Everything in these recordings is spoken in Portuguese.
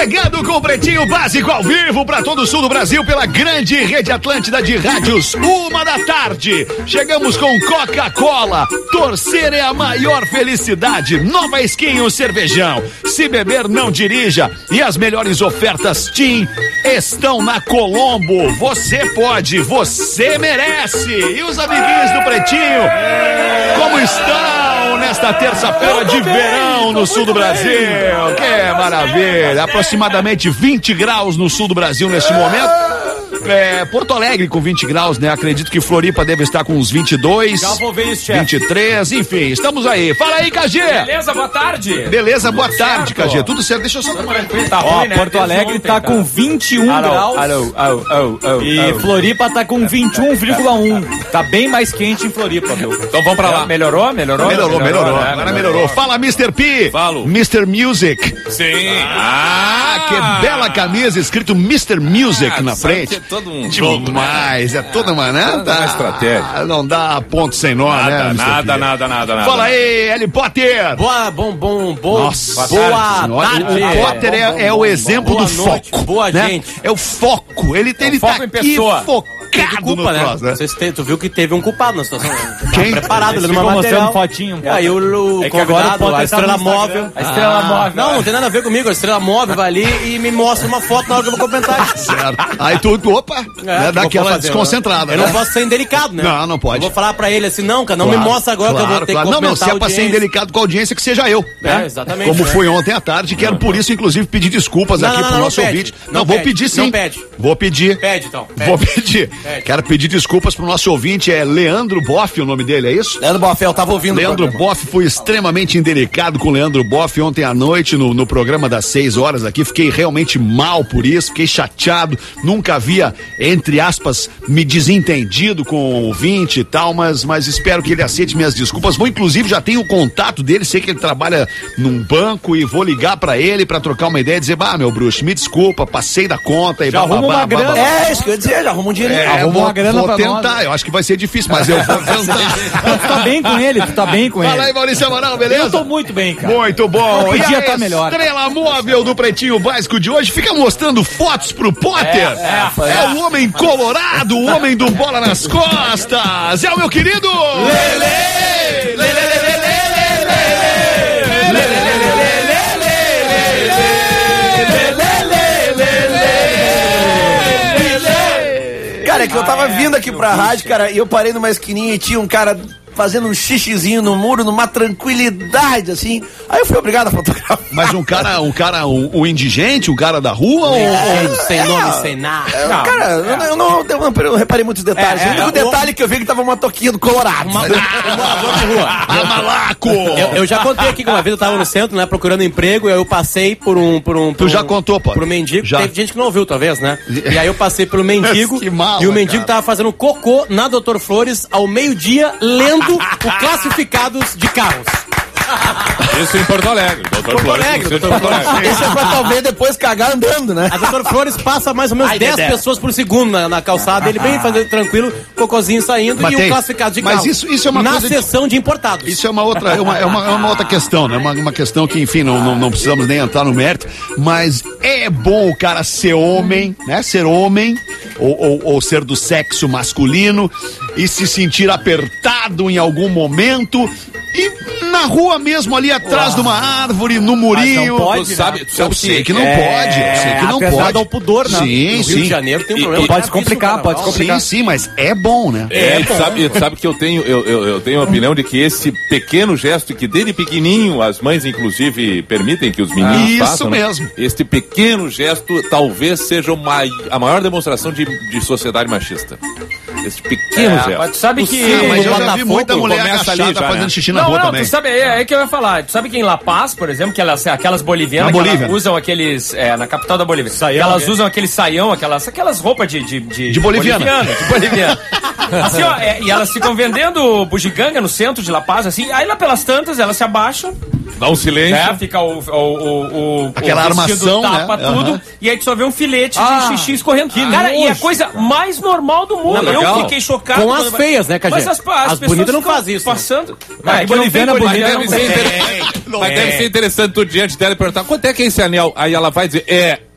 Chegando com o Pretinho Básico ao vivo para todo o sul do Brasil pela grande rede Atlântida de rádios, 1h da tarde. Chegamos com Coca-Cola. Torcer é a maior felicidade. Nova Skin, o cervejão. Se beber, não dirija. E as melhores ofertas TIM estão na Colombo. Você pode, você merece. E os amiguinhos do Pretinho, como estão nesta terça-feira de verão no sul do Brasil? Que maravilha. Aproximadamente 20 graus no sul do Brasil neste momento. Porto Alegre com 20 graus, né? Acredito que Floripa deve estar com uns 22, 23, enfim, estamos aí. Fala aí, KG! Beleza, boa tarde. Beleza, boa tarde, KG. Tudo certo? Deixa eu só tomar. Tá ruim, né? Porto Alegre tá com 21 graus. E Floripa tá com 21,1. Tá bem mais quente em Floripa, meu. Então vamos pra lá. Melhorou? Melhorou. Agora melhorou. Fala, Mr. P. Falo. Mr. Music. Sim. Que bela camisa, escrito Mr. Music na frente. Todo um demais, é toda uma, né? Uma estratégia. Não dá ponto sem nó, né? Nada. Fala aí, L. Potter. Nossa, boa tarde. O Potter é o exemplo do noite, foco. boa né? gente. É o foco. Ele foco tá em aqui pessoa. focado culpa, no troço, né? Tu viu que teve um culpado na situação. Quem? Preparado, ele Ficou numa mostrando material. fotinho. Aí o É que agora convidado, pode a estar Estrela no Móvel. Instagram. A Estrela Móvel. Não tem nada a ver comigo. A Estrela Móvel vai ali e me mostra uma foto na hora que eu vou comentar. Certo. Aí tu, opa, né, dá aquela desconcentrada. Eu né? não posso ser indelicado, né? Não pode. Eu vou falar pra ele assim, não, cara, não me mostra agora que eu vou ter que comentar. Não, se é pra ser indelicado com a audiência, que seja eu. Né? Exatamente. Como foi ontem à tarde, quero por isso, inclusive, pedir desculpas aqui pro nosso ouvinte. Não, vou pedir sim. Não pede. Vou pedir. Pede, então. Vou pedir. Quero pedir desculpas pro nosso ouvinte, é Leandro Boff, o nome dele, é isso? Leandro Boff, eu tava ouvindo. Leandro Boff, foi extremamente indelicado com o Leandro Boff ontem à noite no programa das 6 horas aqui. Fiquei realmente mal por isso, fiquei chateado. Nunca havia, entre aspas, me desentendido com o ouvinte e tal, mas espero que ele aceite minhas desculpas. Vou, inclusive, já tenho o contato dele, sei que ele trabalha num banco e vou ligar pra ele pra trocar uma ideia e dizer, meu bruxo, me desculpa, passei da conta e já arruma uma grana. É, isso que eu ia dizer, já arruma um dinheiro. Arruma uma grana vou pra tentar, nós. eu acho que vai ser difícil, mas eu vou tentar. Tu tá bem com ele, Fala aí, Maurício Amaral, beleza? Eu tô muito bem, cara. Muito bom. Eu podia E a estar melhor. Estrela móvel do Pretinho Básico de hoje fica mostrando fotos pro Potter. É o homem colorado, o homem do bola nas costas. É o meu querido Lele! Cara, é que eu tava vindo aqui pra rádio, cara, e eu parei numa esquininha e tinha um cara fazendo um xixizinho no muro, numa tranquilidade, assim. Aí eu fui obrigado a fotografar. Mas um indigente, um cara da rua Sem nome, sem nada. Cara, eu não reparei muitos detalhes. O único detalhe que eu vi que tava uma toquinha do Colorado. A malaco! Eu já contei aqui que uma vez eu tava no centro, né, procurando emprego, e aí eu passei por um Tu já contou, pô? Por um mendigo. Já. Teve gente que não ouviu, talvez, né? E aí eu passei pelo mendigo. Que mala, e o mendigo cara. tava fazendo cocô na Doutor Flores ao meio-dia, lendo o classificados de carros. Isso em Porto Alegre. Doutor Flores. Isso é pra talvez depois cagar andando, né? A Doutor Flores passa mais ou menos 10 pessoas por segundo na calçada, ele bem fazendo tranquilo, cocôzinho saindo Mas e o classificado de carro. Mas isso é uma na coisa seção de importados. Isso é uma outra, uma outra questão, né? Uma questão que, enfim, não precisamos nem entrar no mérito, mas é bom o cara ser homem, né? Ser homem, ou ser do sexo masculino e se sentir apertado em algum momento e na rua mesmo, ali atrás de uma árvore, no murinho. Não pode, eu sei que não pode, eu sei que não pode. Ao pudor, né? Sim, No Rio de Janeiro tem um problema. Pode complicar. Sim, mas é bom, né? Tu sabe que eu tenho a opinião de que esse pequeno gesto que desde pequenininho as mães inclusive permitem que os meninos isso façam, mesmo. Né? Este pequeno gesto talvez seja a maior demonstração de sociedade machista. Esse pequeno gesto. Mas tu sabe que... Mas eu já vi muita mulher começa ali agachada já, fazendo né? xixi na rua também. Tu sabe, é que eu ia falar. Tu sabe que em La Paz, por exemplo, que aquelas bolivianas Na que Bolívia. elas usam aqueles, na capital da Bolívia, que elas usam aquele saião, aquelas roupas de boliviana. De boliviana. Assim, ó, e elas ficam vendendo bugiganga no centro de La Paz, assim, aí lá pelas tantas elas se abaixam, Dá um silêncio. Fica aquela armação, tapa tudo, e aí tu só vê um filete de xixi escorrendo. Cara, nojo, e é a coisa mais normal do mundo. Eu fiquei chocado. Com as feias, né, Cajé? Mas as bonitas não fazem isso. Passando. Mas deve ser interessante tu diante dela e perguntar quanto é que é esse anel? Aí ela vai dizer,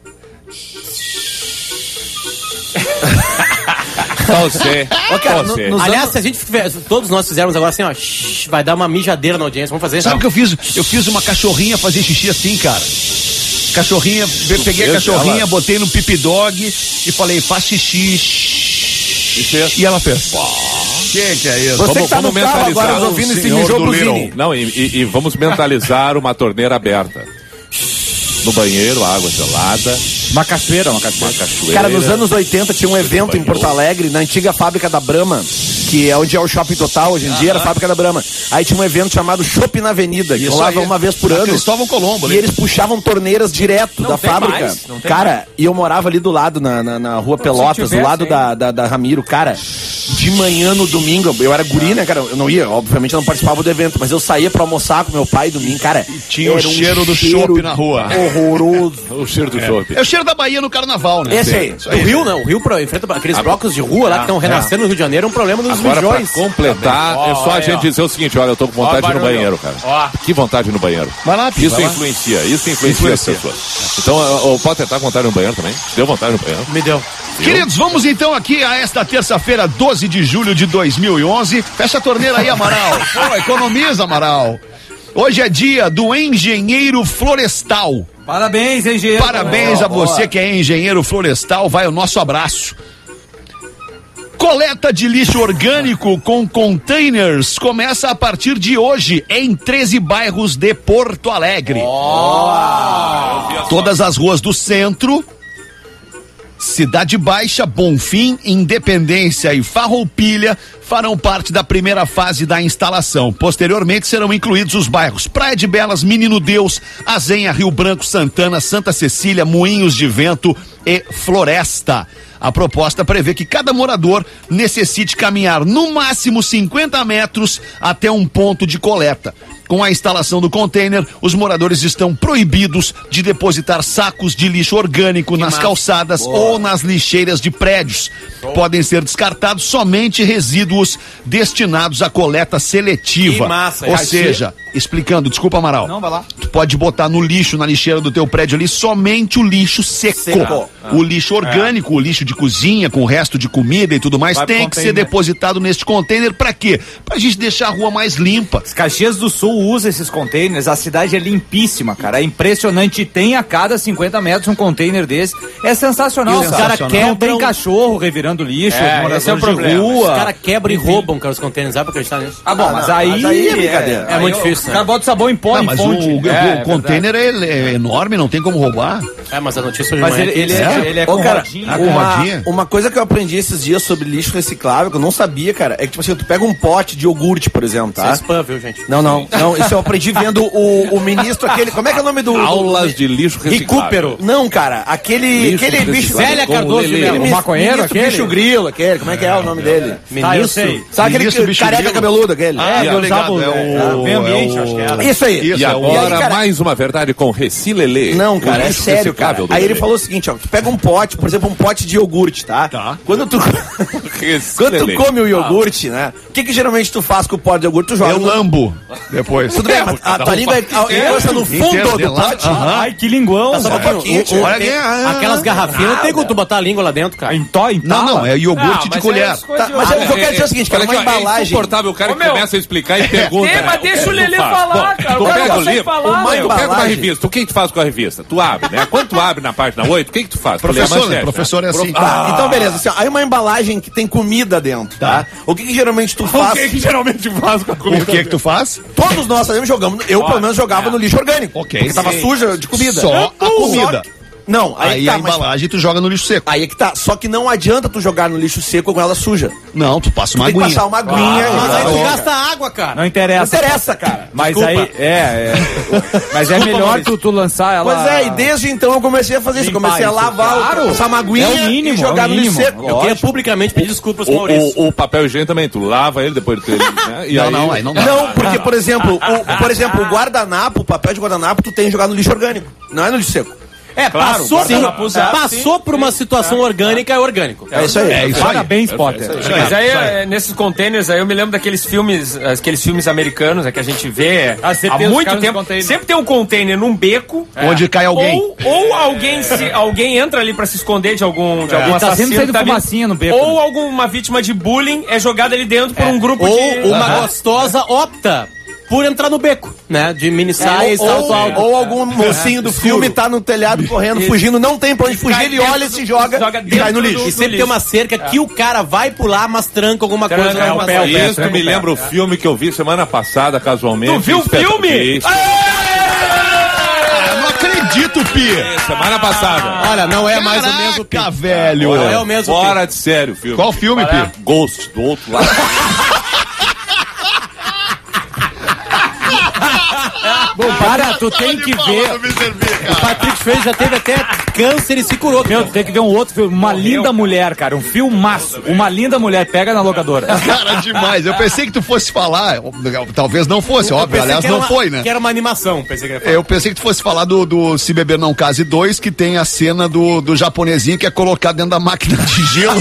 Você. Aliás, se a gente todos nós fizermos agora assim, ó, vai dar uma mijadeira na audiência. Vamos fazer. Sabe o que eu fiz? Eu fiz uma cachorrinha fazer xixi assim, cara. Cachorrinha, peguei a cachorrinha, botei no pipi dog e falei, faz xixi. E ela fez. Que é isso? Você que tá no carro agora ouvindo esse mijou buzine. Não, e vamos mentalizar uma torneira aberta. No banheiro, água gelada. Uma cachoeira. Cara, nos anos 80 tinha um evento em Porto Alegre, na antiga fábrica da Brahma, que é onde é o Shopping Total, hoje em dia era a fábrica da Brahma. Aí tinha um evento chamado Shopping na Avenida, que rolava uma vez por ano. Cristóvão Colombo, e eles puxavam torneiras direto da fábrica. Cara, e eu morava ali do lado, na rua Pelotas, do lado da Ramiro. Cara, de manhã no domingo, eu era guri, né, cara? Eu não ia, obviamente eu não participava do evento, mas eu saía pra almoçar com meu pai domingo, cara. Tinha o cheiro do chopp na rua. Horroroso. O cheiro do chopp. É o cheiro da Bahia no carnaval, né? Esse aí. O Rio, não. O Rio enfrenta aqueles blocos de rua lá que estão renascendo no Rio de Janeiro, é um problema dos Agora, mijões. pra completar, é só a gente dizer o seguinte, olha, eu tô com vontade de ir no banheiro, cara. Que vontade no banheiro. Vai lá, Isso influencia as pessoas. Então, pode tentar vontade no banheiro também? Deu vontade no banheiro? Me deu. Queridos, vamos então aqui a esta terça-feira, 12 de julho de 2011. Fecha a torneira aí, Amaral. Economiza, Amaral. Hoje é dia do engenheiro florestal. Parabéns, engenheiro. Parabéns a você que é engenheiro florestal. Vai o nosso abraço. Coleta de lixo orgânico com containers começa a partir de hoje em 13 bairros de Porto Alegre. Todas as ruas do centro, Cidade Baixa, Bonfim, Independência e Farroupilha farão parte da primeira fase da instalação. Posteriormente serão incluídos os bairros Praia de Belas, Menino Deus, Azenha, Rio Branco, Santana, Santa Cecília, Moinhos de Vento e Floresta. A proposta prevê que cada morador necessite caminhar no máximo 50 metros até um ponto de coleta. Com a instalação do container, os moradores estão proibidos de depositar sacos de lixo orgânico nas calçadas ou nas lixeiras de prédios. Podem ser descartados somente resíduos destinados à coleta seletiva. Ou seja, explicando, desculpa, Amaral. Não, vai lá. Tu pode botar no lixo, na lixeira do teu prédio ali, somente o lixo seco. O lixo orgânico, o lixo de cozinha, com o resto de comida e tudo mais, tem que ser depositado neste container. Pra quê? Pra gente deixar a rua mais limpa. Caxias do Sul usa esses containers, a cidade é limpíssima, cara. É impressionante. Tem a cada 50 metros um container desse. É sensacional. Os caras quebram. Não tem cachorro revirando lixo, esse é o problema. Rua. Os caras quebram e roubam, cara, os containers. Dá pra acreditar nisso? Mas aí é brincadeira. É muito difícil. O cara bota sabão em pó, em fonte. O container é enorme, não tem como roubar. Mas a notícia hoje Mas ele é com rodinha. Uma coisa que eu aprendi esses dias sobre lixo reciclável, que eu não sabia, cara, é que, tipo assim, tu pega um pote de iogurte, por exemplo, tá? Isso é spam, viu, gente? Não, isso eu aprendi vendo o ministro, aquele, como é que é o nome do... Aulas de lixo reciclável. Recupero. Não, cara, aquele bicho... Zélia Cardoso, o maconheiro, aquele? Bicho grilo, aquele, como é que é o nome dele? Ministro. Sabe aquele careca cabeludo, aquele? O meio ambiente, acho que era. Isso aí. E agora, mais uma verdade com Recilelê. Não, cara, é sério, cara. Aí ele falou o seguinte, ó, tu pega um pote, por exemplo, um pote de iogurte, tá? Quando tu come o iogurte, né? O que geralmente tu faz com o pote de iogurte? Tu joga. Eu lambo depois. Tudo bem, mas a tua língua encosta no fundo do pote. Ai, que linguão. Aquelas garrafinhas, não tem como tu botar a língua lá dentro, cara. Não, é iogurte de colher. Mas o que eu quero dizer é o seguinte, cara, uma embalagem... É insuportável o cara que começa a explicar e pergunta. Mas deixa o Lelê falar, cara. Tu pega o livro, falar, pega uma revista. O que tu faz com a revista? Tu abre, né? Quando tu abre na página 8, o que tu faz? Professor é assim. Então, beleza. Assim, aí uma embalagem que tem comida dentro, tá? O que geralmente tu faz? O que geralmente faz com a comida? O que tu faz? Todos nós sabemos, jogamos. Eu, pelo menos, jogava no lixo orgânico. Ok. Porque tava suja de comida. Só a comida. Não, aí a embalagem tu joga no lixo seco. Aí é que tá. Só que não adianta tu jogar no lixo seco com ela suja. Não, tu passa uma Tem que aguinha. passar uma aguinha. Mas aí tu gasta água, cara. Não interessa. Cara. Mas Desculpa. aí, mas é melhor tu lançar ela... Pois é, e desde então eu comecei a fazer isso. Limpar Comecei a isso. lavar, Claro. passar uma aguinha É o mínimo, e jogar é o no lixo mínimo. seco. Eu queria publicamente pedir desculpas pro Maurício. O papel higiênico também, tu lava ele depois de né? E Não, aí não dá. Não, porque, por exemplo, o guardanapo, o papel de guardanapo, tu tem que jogar no lixo orgânico. Não é no lixo seco. Claro, Passou por uma situação orgânica, é orgânico. É isso aí. É isso aí. Parabéns, Potter. Mas aí, nesses containers, aí eu me lembro daqueles filmes, aqueles filmes americanos, que a gente vê há tem os muito caras tempo. nos containers. Sempre tem um container num beco. Onde cai alguém. Ou alguém entra ali pra se esconder de algum Tá sempre assassino. saindo tá ali. fumacinha no beco. Ou alguma vítima de bullying é jogada ali dentro por um grupo de... Ou uma gostosa opta por entrar no beco, né? De mini saia, salto alto. Ou algum mocinho do filme tá no telhado correndo, fugindo, não tem pra onde fugir, ele olha, se joga e cai no lixo. E sempre tem uma cerca que o cara vai pular, mas tranca alguma coisa. Tranca, numa o pé, saia. Isso me lembra o filme que eu vi semana passada, casualmente. Tu viu o filme? Eu não acredito, Pi. Semana passada. Olha, não é mais o mesmo Caraca, velho. Não é o mesmo Fora de sério o filme. Qual filme, Pi? Ghost, do outro lado. Bom, para, tu tem que ver... O Patrick Swayze já teve até câncer e se curou. Meu, tu tem que ver um outro filme, Uma Linda Mulher, cara, um filmaço. Uma Linda Mulher, pega na locadora. Cara, demais. Eu pensei que tu fosse falar, talvez não fosse, óbvio, aliás não foi, né? Que era uma animação, pensei que era. Eu pensei que tu fosse falar do Se Beber Não Case 2, que tem a cena do japonesinho que é colocado dentro da máquina de gelo.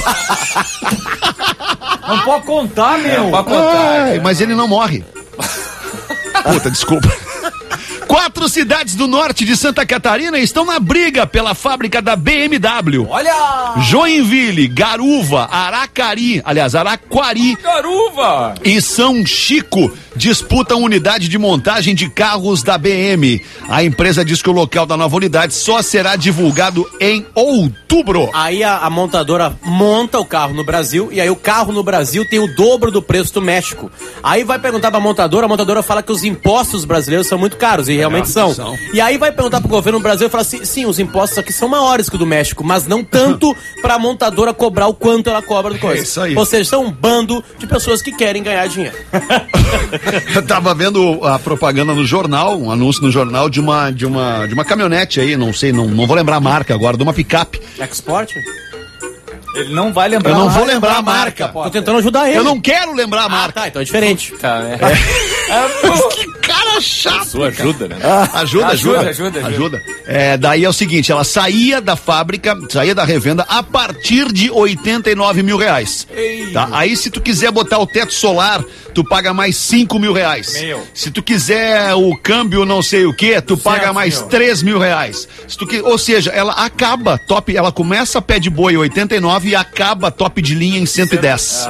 Não pode contar, meu. Ai, mas ele não morre. Puta, desculpa. 4 cidades do norte de Santa Catarina estão na briga pela fábrica da BMW. Olha! Joinville, Garuva, Araquari Garuva! e São Chico disputam unidade de montagem de carros da BM. A empresa diz que o local da nova unidade só será divulgado em outubro. Aí a montadora monta o carro no Brasil, e aí o carro no Brasil tem o dobro do preço do México. Aí vai perguntar pra montadora, a montadora fala que os impostos brasileiros são muito caros, e realmente são. E aí vai perguntar pro governo brasileiro e fala assim, sim, os impostos aqui são maiores que o do México, mas não tanto pra montadora cobrar o quanto ela cobra do coisa. Isso aí. Ou seja, são um bando de pessoas que querem ganhar dinheiro. Eu tava vendo a propaganda no jornal, um anúncio no jornal de uma caminhonete aí, não sei, não vou lembrar a marca agora, de uma picape. Export? Ele não vai lembrar. Eu não vou lembrar a marca. Tô tentando ajudar ele. Eu não quero lembrar a marca. Tá, então é diferente. Tá, né? Que cara chato. Isso ajuda, né? Ajuda. Daí é o seguinte, ela saía da fábrica, saía da revenda a partir de R$89 mil. Tá? Aí se tu quiser botar o teto solar, tu paga mais R$5 mil. Se tu quiser o câmbio não sei o que, tu paga mais R$3 mil. Ou seja, ela acaba top, ela começa a pé de boi 89 e acaba top de linha em 110.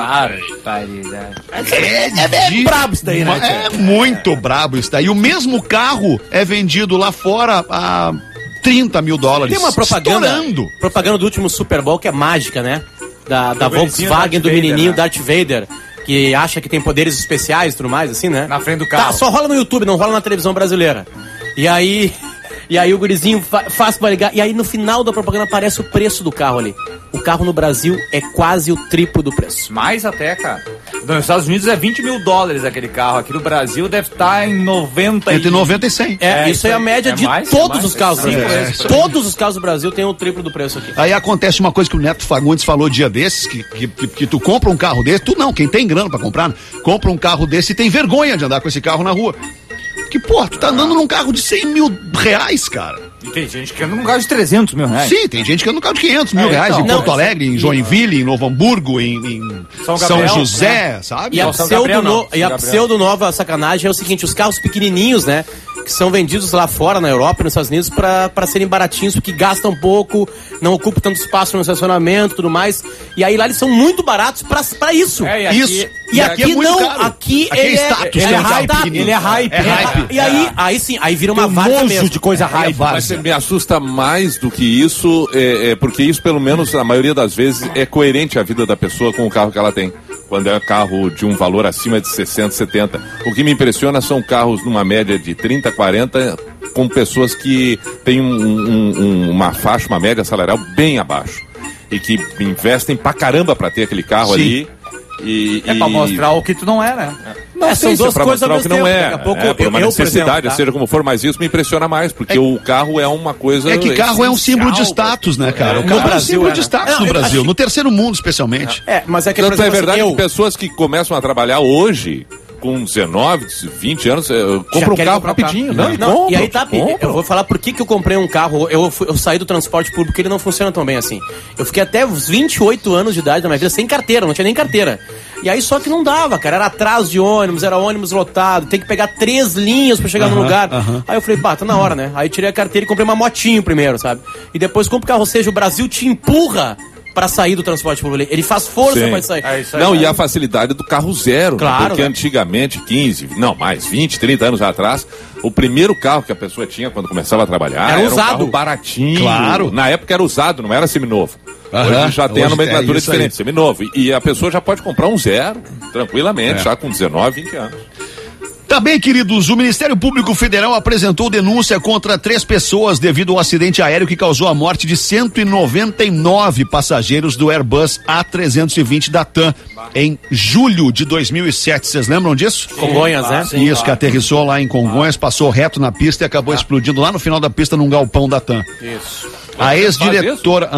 É brabo isso daí, né? É muito brabo isso daí. O mesmo carro é vendido lá fora a $30 mil. Tem uma propaganda, estourando. propaganda do último Super Bowl que é mágica, né? Da Volkswagen, do Darth menininho Vader, Darth Vader, que acha que tem poderes especiais e tudo mais, assim, né? Na frente do carro. Tá, só rola no YouTube, não rola na televisão brasileira. E aí o gurizinho faz pra ligar, e aí no final da propaganda aparece o preço do carro ali. O carro no Brasil é quase o triplo do preço. Mais até, cara. Nos Estados Unidos é $20 mil aquele carro. Aqui no Brasil deve estar em 90 Entre 90 e 100. Isso é a média de mais, todos os carros do Brasil. é. Todos os carros do Brasil têm o triplo do preço aqui. Aí acontece uma coisa que o Neto Fagundes falou dia desses, que tu compra um carro desse, tu não, quem tem grana pra comprar, né? Compra um carro desse e tem vergonha de andar com esse carro na rua. Que, porra, tu tá andando num carro de R$100 mil, cara. E tem gente que anda num carro de R$300 mil. Sim, tem gente que anda num carro de R$500 mil então. em Porto Alegre, em Joinville, em Novo Hamburgo, em São José, sabe? E a pseudo-nova sacanagem é o seguinte, os carros pequenininhos, né, que são vendidos lá fora, na Europa e nos Estados Unidos, pra serem baratinhos, porque gastam pouco, não ocupam tanto espaço no estacionamento e tudo mais. E aí lá eles são muito baratos pra isso. E aqui é muito caro. Aqui é status. Ele é hype. Ele é hype. É hype. E aí sim, aí vira uma várzea mesmo. de coisa hype. Mas me assusta mais do que isso, porque isso, pelo menos, a maioria das vezes, é coerente a vida da pessoa com o carro que ela tem. Quando é carro de um valor acima de 60, 70. O que me impressiona são carros numa média de 30, 40, com pessoas que têm uma faixa, uma média salarial bem abaixo. E que investem pra caramba pra ter aquele carro ali. Pra mostrar o que tu não é, né? Não, são duas coisas ao mesmo tempo. Daqui a pouco por uma necessidade, por exemplo, seja como for, mas isso me impressiona mais, porque o carro é uma coisa... É que carro é um símbolo de status, né, cara? O carro é um símbolo de status no Brasil, no terceiro mundo, especialmente. Mas é que, tanto é verdade que pessoas que começam a trabalhar hoje, com 19, 20 anos, compram um carro rapidinho. Não, e aí tá, eu vou falar por que eu comprei um carro. Eu saí do transporte público, porque ele não funciona tão bem assim. Eu fiquei até os 28 anos de idade da minha vida sem carteira, não tinha nem carteira. E aí só que não dava, cara, era atraso de ônibus, era ônibus lotado, tem que pegar 3 linhas pra chegar no lugar. Aí eu falei, tá na hora, né? Aí tirei a carteira e comprei uma motinho primeiro, sabe? E depois compro o carro, ou seja, o Brasil te empurra pra sair do transporte público. Ele faz força pra sair. E a facilidade do carro zero. Claro. Porque antigamente, 20, 30 anos atrás, o primeiro carro que a pessoa tinha quando começava a trabalhar era usado. Um carro baratinho. Claro. Na época era usado, não era seminovo. Hoje já tem a nomenclatura diferente, seminovo. E a pessoa já pode comprar um zero, tranquilamente, já com 19, 20 anos. Também, queridos, o Ministério Público Federal apresentou denúncia contra 3 pessoas devido ao acidente aéreo que causou a morte de 199 passageiros do Airbus A320 da TAM em julho de 2007. Vocês lembram disso? Congonhas, né? Sim, isso, que aterrissou lá em Congonhas, passou reto na pista e acabou explodindo lá no final da pista num galpão da TAM. Isso. A ex-diretora...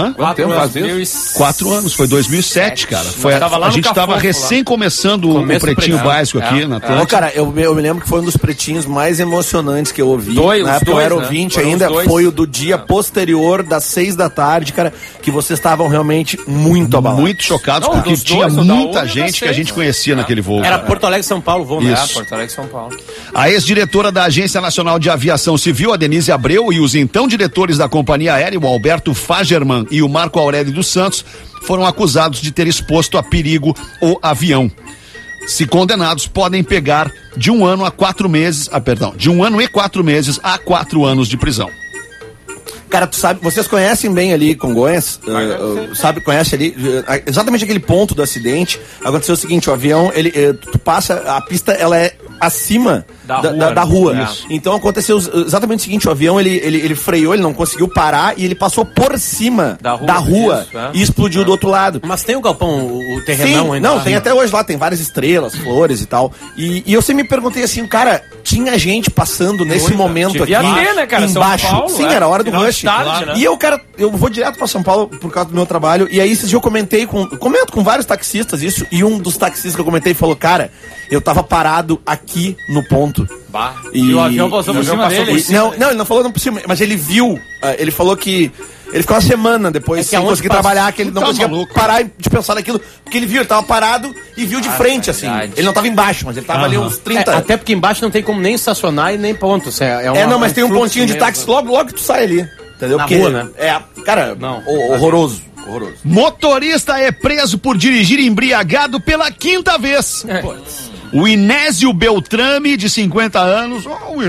4 anos, foi 2007, cara. A gente estava recém começando o Pretinho Básico aqui na Atlântica. Cara, eu me lembro que foi um dos pretinhos mais emocionantes que eu ouvi. Na época eu era ouvinte ainda, foi o do dia posterior, das 6 da tarde, cara, que vocês estavam realmente muito abalados. Muito chocados, porque tinha muita gente que a gente conhecia naquele voo. Era Porto Alegre, São Paulo, voo, né? Porto Alegre, São Paulo. A ex-diretora da Agência Nacional de Aviação Civil, a Denise Abreu, e os então diretores da companhia aérea, o Alberto Fagerman e o Marco Aurélio dos Santos, foram acusados de ter exposto a perigo o avião. Se condenados, podem pegar de 1 ano a 4 meses, de 1 ano e 4 meses a 4 anos de prisão. Cara, tu sabe, vocês conhecem bem ali Congonhas, conhece ali, exatamente aquele ponto do acidente. Aconteceu o seguinte, o avião, tu passa, a pista, ela é acima da rua. Então aconteceu exatamente o seguinte, o avião, ele freou, ele não conseguiu parar e ele passou por cima da rua e explodiu do outro lado. Mas tem o galpão, o terrenão ainda? Não, tem até hoje lá, tem várias estrelas, flores e tal. E eu sempre me perguntei assim, cara, tinha gente passando nesse momento aqui ter, né, cara? embaixo. São Paulo, sim, era a hora do rush. Tarde, né? E eu vou direto pra São Paulo por causa do meu trabalho. E aí, esses dias eu comento com vários taxistas isso. E um dos taxistas que eu comentei falou, cara, eu tava parado aqui no ponto. E o avião passou por cima dele? Não, ele não falou por cima, mas ele viu. Ele falou que ele ficou uma semana depois sem conseguir trabalhar, que ele não conseguia parar de pensar naquilo. Porque ele viu, ele tava parado e viu de frente, assim. Ele não tava embaixo, mas ele tava ali uns 30. Até porque embaixo não tem como nem estacionar e nem ponto. Mas tem um pontinho de táxi logo que tu sai ali. Entendeu? Na rua, né? Cara, horroroso. Motorista é preso por dirigir embriagado pela 5ª vez. O Inésio Beltrame, de 50 anos, o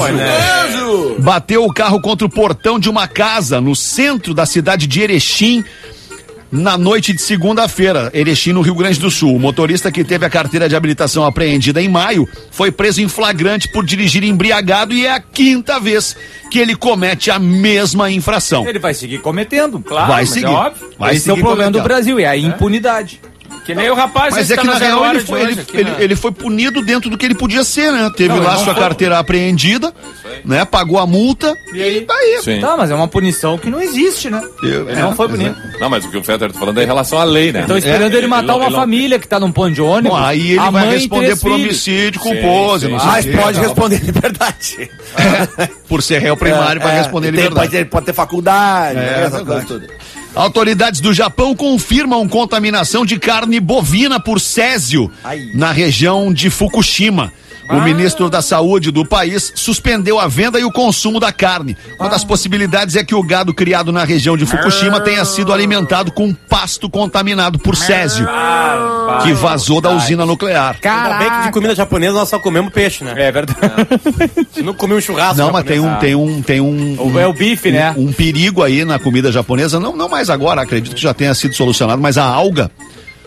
Inésio, bateu o carro contra o portão de uma casa no centro da cidade de Erechim, na noite de segunda-feira, Erechim, no Rio Grande do Sul. O motorista, que teve a carteira de habilitação apreendida em maio, foi preso em flagrante por dirigir embriagado e é a 5ª vez que ele comete a mesma infração. Ele vai seguir cometendo, claro. Vai seguir. É óbvio. Esse é o problema do Brasil, é a impunidade. Que nem o rapaz. Mas é que na real ele foi punido dentro do que ele podia ser, né? Teve lá sua carteira apreendida, né? Pagou a multa e daí. Sim. Tá, mas é uma punição que não existe, né? Ele não foi punido. Não, mas o que o Fetter tá falando é em relação à lei, né? Estão esperando ele matar uma família que tá num ponto de ônibus. Bom, aí ele vai responder por homicídio culposo. Mas pode responder em liberdade. Por ser réu primário, vai responder em liberdade. Ele pode ter faculdade, essa coisa toda. Autoridades do Japão confirmam contaminação de carne bovina por césio na região de Fukushima. O ministro da Saúde do país suspendeu a venda e o consumo da carne. Uma das possibilidades é que o gado criado na região de Fukushima tenha sido alimentado com pasto contaminado por césio, que vazou da usina nuclear. Ainda bem que de comida japonesa nós só comemos peixe, né? É verdade. Se não comer um churrasco. Não, mas tem um é o bife, né? Um perigo aí na comida japonesa, não mais agora, acredito que já tenha sido solucionado, mas a alga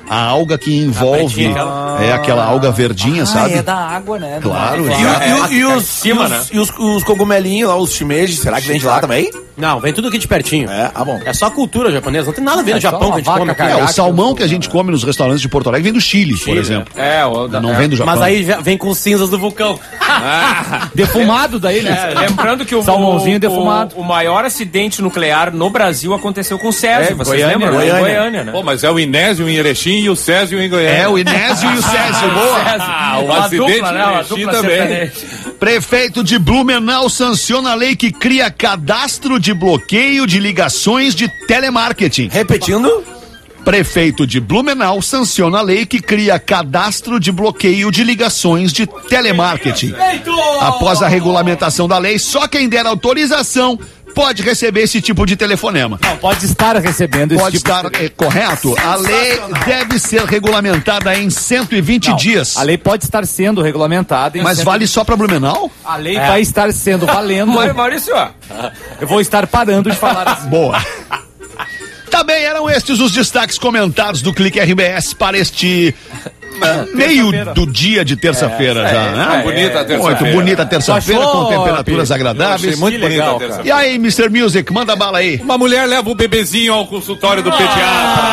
a alga que envolve aquela alga verdinha, sabe? É da água, né? Claro. E os cogumelinhos lá, os shimeji, será que vem de lá também? Não, vem tudo aqui de pertinho. Bom. É só cultura japonesa, não tem nada a ver no Japão que a gente come. O salmão que a gente come nos restaurantes de Porto Alegre vem do Chile, por exemplo. Não vem do Japão. Mas aí vem com cinzas do vulcão. Defumado daí, né? Lembrando que salmãozinho defumado. O maior acidente nuclear no Brasil aconteceu com o Césio. Vocês lembram? Goiânia, né? Pô, mas é o Inésio em Erechim e o Césio em Goiânia. É, o Inésio e o Césio. Boa. O acidente em Erechim também. Prefeito de Blumenau sanciona a lei que cria cadastro de bloqueio de ligações de telemarketing. Repetindo. Prefeito de Blumenau sanciona a lei que cria cadastro de bloqueio de ligações de telemarketing. Após a regulamentação da lei, só quem der autorização pode receber esse tipo de telefonema. Não, pode estar recebendo esse tipo de... Pode estar, correto. A lei deve ser regulamentada em 120 dias. A lei pode estar sendo regulamentada em... Mas vale só pra Blumenau? A lei vai estar sendo valendo... Maurício, eu vou estar parando de falar assim. Boa. Também eram estes os destaques comentados do Clique RBS para este... meio do dia de terça-feira já, né? Bonita terça-feira. Muito bonita terça-feira, com temperaturas agradáveis. Muito legal, cara. E aí, Mr. Music, manda bala aí. Uma mulher leva o bebezinho ao consultório do pediatra.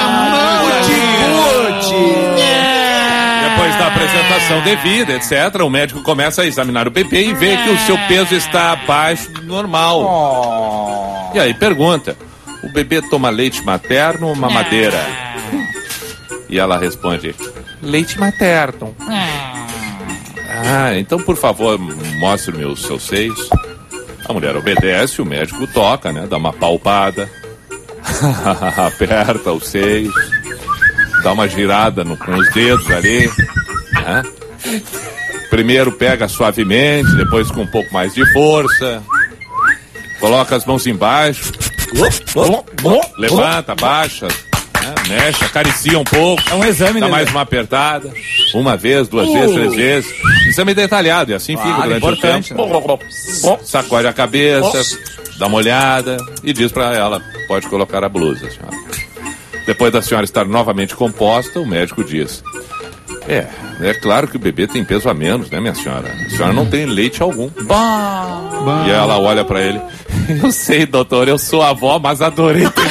Depois da apresentação devida, etc., o médico começa a examinar o bebê e vê que o seu peso está abaixo do normal. E aí pergunta: o bebê toma leite materno ou mamadeira? E ela responde: leite materno. Então por favor, mostre-me os seus seios. A mulher obedece, o médico toca, né? Dá uma palpada, aperta os seios, dá uma girada com os dedos ali, né? Primeiro pega suavemente, depois com um pouco mais de força, coloca as mãos embaixo, levanta, baixa, mexe, acaricia um pouco. É um exame, dá mais uma apertada. Uma vez, 2 vezes, 3 vezes. Exame detalhado, e assim fica durante o tempo. Né? Sacode a cabeça, dá uma olhada e diz pra ela: pode colocar a blusa, senhora. Depois da senhora estar novamente composta, o médico diz: é claro que o bebê tem peso a menos, né, minha senhora? A senhora não tem leite algum. E ela olha pra ele: eu sei, doutor, eu sou avó, mas adorei ter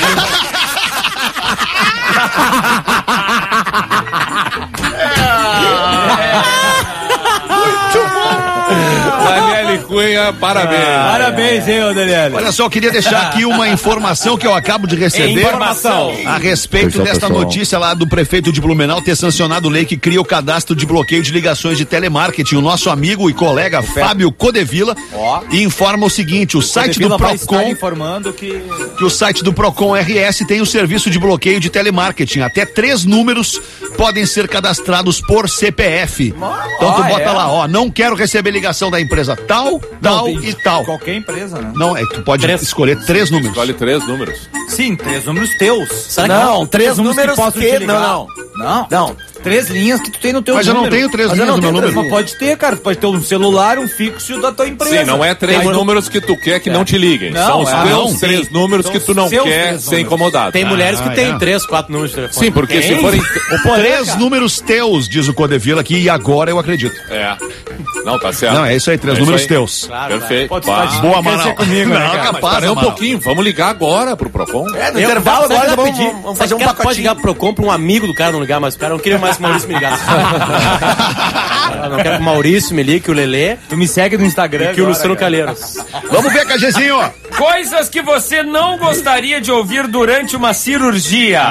Daniele Cunha, parabéns. Parabéns, hein, Daniele. Olha só, eu queria deixar aqui uma informação que eu acabo de receber a respeito desta notícia lá do prefeito de Blumenau ter sancionado lei que cria o cadastro de bloqueio de ligações de telemarketing. O nosso amigo e colega Fábio Codevilla informa o seguinte: o site do Procon informando que o site do Procon RS tem o serviço de bloqueio de telemarketing. Até 3 números podem ser cadastrados por CPF. Então tu bota lá, não quero receber ligação da empresa tal e tal. Qualquer empresa, né? Não, tu pode escolher 3 números. Escolhe 3 números. Sim, 3 números teus. Não, 3 números que não. 3 linhas que tu tem no teu número. Mas eu não tenho 3 linhas no meu número. Mas pode ter, cara. Tu pode ter um celular, um fixo da tua empresa. Sim, não é 3 números que tu quer que não te liguem. São os teus 3 números que tu não quer ser incomodado. Tem mulheres que têm 3, 4 números de telefone. Sim, porque se forem 3 números teus, diz o Codevilla aqui, e agora eu acredito. Não, tá certo. Não, é isso aí, 3 números teus. Claro, perfeito. Boa, Manoel. Comigo, não, capaz, um pouquinho. Vamos ligar agora pro Procon. No intervalo agora vamos fazer um pacotinho. Pode ligar pro Procon pra um amigo do cara não ligar mais pro cara. Eu não queria mais que o Maurício me ligasse. Não quero que o Maurício me ligue, que o Lelê. Tu me segue no Instagram. E que o Luciano Calheiros. Vamos ver, Cajezinho. Coisas que você não gostaria de ouvir durante uma cirurgia.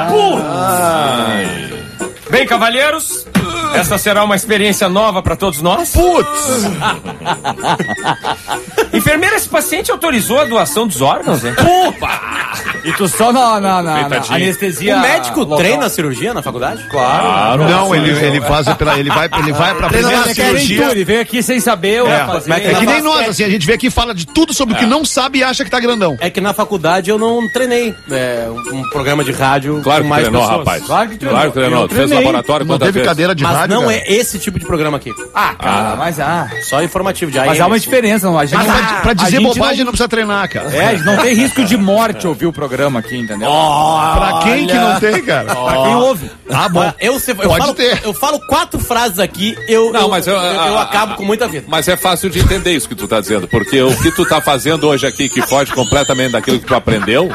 Bem, cavalheiros, essa será uma experiência nova para todos nós. Enfermeira, esse paciente autorizou a doação dos órgãos, né? E tu só na anestesia. O médico treina a cirurgia na faculdade? Claro. Não, ele vai pra primeira cirurgia. Ele veio aqui sem saber o que fazer. É que nem nós, assim, a gente vem aqui e fala de tudo sobre o que não sabe e acha que tá grandão. É que na faculdade eu não treinei um programa de rádio com mais treinou, pessoas. Rapaz. Claro que treinou. Fez laboratório não teve cadeira de rádio. Mas não é esse tipo de programa aqui. Mas só informativo de Mas há uma diferença, não. Pra dizer bobagem não precisa treinar, cara. Não tem risco de morte ouvir o programa. programa aqui, entendeu? Pra quem que não tem, cara? Pra quem ouve. Ah, bom. Eu falo 4 frases aqui, eu acabo com muita vida. Mas é fácil de entender isso que tu tá dizendo, porque o que tu tá fazendo hoje aqui, que foge completamente daquilo que tu aprendeu...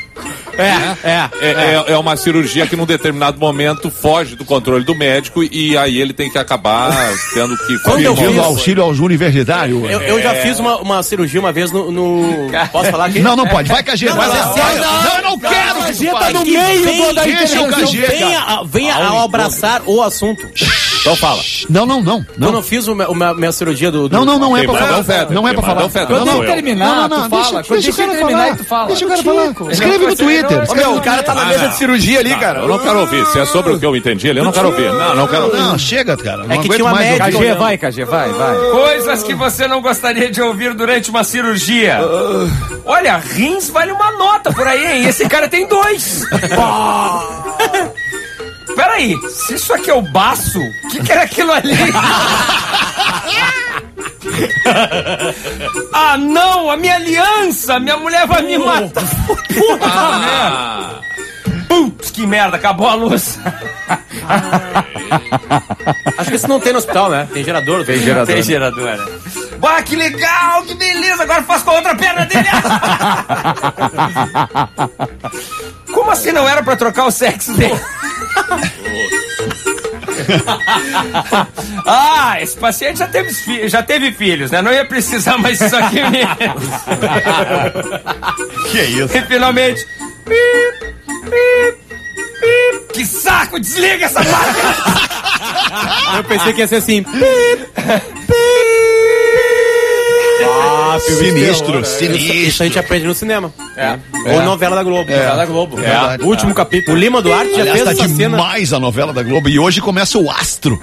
É uma cirurgia que num determinado momento foge do controle do médico e aí ele tem que acabar tendo que... Pedindo auxílio aos universitários. Eu já fiz uma cirurgia uma vez no... Posso falar aqui? Não pode. Vai, Cagê. Vai lá. Não, eu não quero. Cagê tá no meio da intervenção. Venha ao abraçar o assunto. Então fala. Não. Quando eu fiz minha cirurgia do... Não é pra falar. Não é pra falar. Quando eu terminar, tu fala. Quando eu terminar, tu fala. Deixa o cara falar. Escreve no Twitter. O cara tá na mesa de cirurgia ali, cara. Eu não quero ouvir. Se é sobre o que eu entendi ali, eu não quero ouvir. Não quero ouvir. Não, chega, cara. É que tinha uma médica. Cagê, vai. Coisas que você não gostaria de ouvir durante uma cirurgia. Olha, rins vale uma nota por aí, hein? Esse cara tem 2. Peraí, se isso aqui é o baço, o que era aquilo ali? Ah, não, a minha aliança, minha mulher vai me matar. Puta merda. Putz, que merda, acabou a luz. Acho que isso não tem no hospital, né? Tem gerador. Tem gerador, né? Bah, que legal, que beleza, agora faço com a outra perna dele. Como assim não era pra trocar o sexo dele? Esse paciente já teve filhos, né? Não ia precisar mais disso aqui mesmo. Que isso? E finalmente... Que saco! Desliga essa máquina! Eu pensei que ia ser assim. Sinistro. Isso a gente aprende no cinema. Ou novela da Globo. Novela da Globo. O último capítulo. O Lima Duarte já fez essa cena. Demais a novela da Globo. E hoje começa o Astro.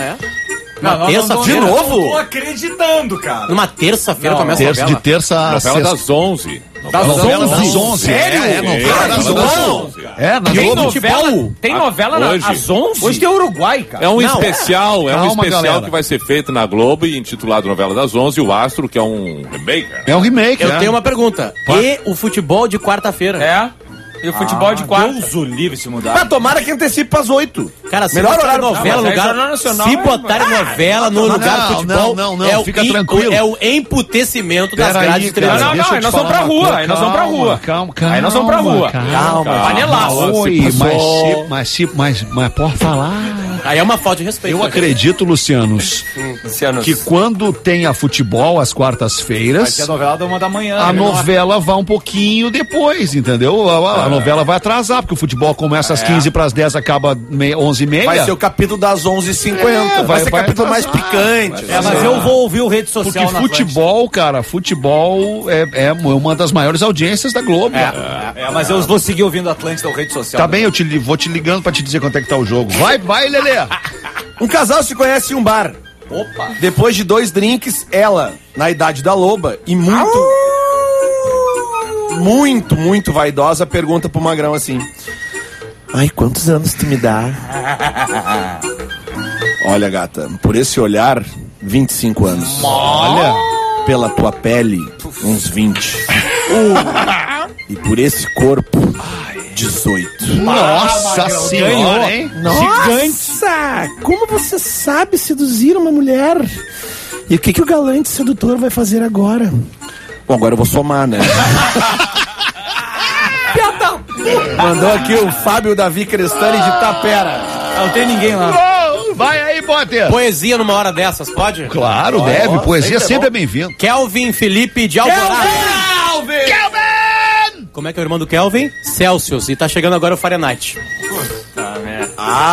De novo? Eu tô acreditando, cara. Numa terça-feira começa a novela. De terça a Novela das 11. Novela das 11. Sério? Novela das 11. Na Globo. Tem novela às 11? Hoje tem o Uruguai, cara. É um especial, galera. que vai ser feito na Globo e intitulado Novela das 11, o Astro, que é um remake. É um remake, Eu tenho uma pergunta. E o futebol de quarta-feira? E o futebol de quarta. Deus o livre se mudar. Mas tomara que antecipe pras 8. Cara, se melhor horário novela no lugar. Se botarem novela no lugar do futebol, não, fica tranquilo. É o emputecimento das grades de televisão. Não, aí nós vamos pra rua. Aí nós vamos pra rua. Calma. Aí nós vamos pra rua. Calma. Panelaço. Mas pode falar. Aí é uma falta de respeito. Eu acredito, Lucianos, que quando tem a futebol às quartas-feiras, vai ter a novela da 1h, a novela vai um pouquinho depois, entendeu? A novela vai atrasar, porque o futebol começa às 15 para as 10, acaba 11h30. Vai ser o capítulo das 11h50. Vai ser o capítulo mais picante. Mas eu vou ouvir o Rede Social. Porque futebol, cara, é uma das maiores audiências da Globo. Mas eu vou seguir ouvindo Atlântida ou Rede Social. Tá bem, eu vou te ligando pra te dizer quanto é que tá o jogo. Vai, Lelê. Um casal se conhece em um bar. Opa. Depois de 2 drinks, ela, na idade da loba, e muito vaidosa, pergunta pro magrão assim: ai, quantos anos tu me dá? Olha, gata, por esse olhar, 25 anos. Olha. Pela tua pele, uns 20. E por esse corpo, 18. Nossa senhora, hein? Nossa! Como você sabe seduzir uma mulher? E o que o galante sedutor vai fazer agora? Bom, agora eu vou somar, né? Mandou aqui o Fábio Davi Crestani de Tapera. Não tem ninguém lá. Vai aí, Potter. Poesia numa hora dessas, pode? Claro, deve. Poesia sempre é bem-vindo. Kelvin Felipe de Alvorada. Kelvin! Como é que é o irmão do Kelvin? Celsius. E tá chegando agora o Fahrenheit. Puta merda.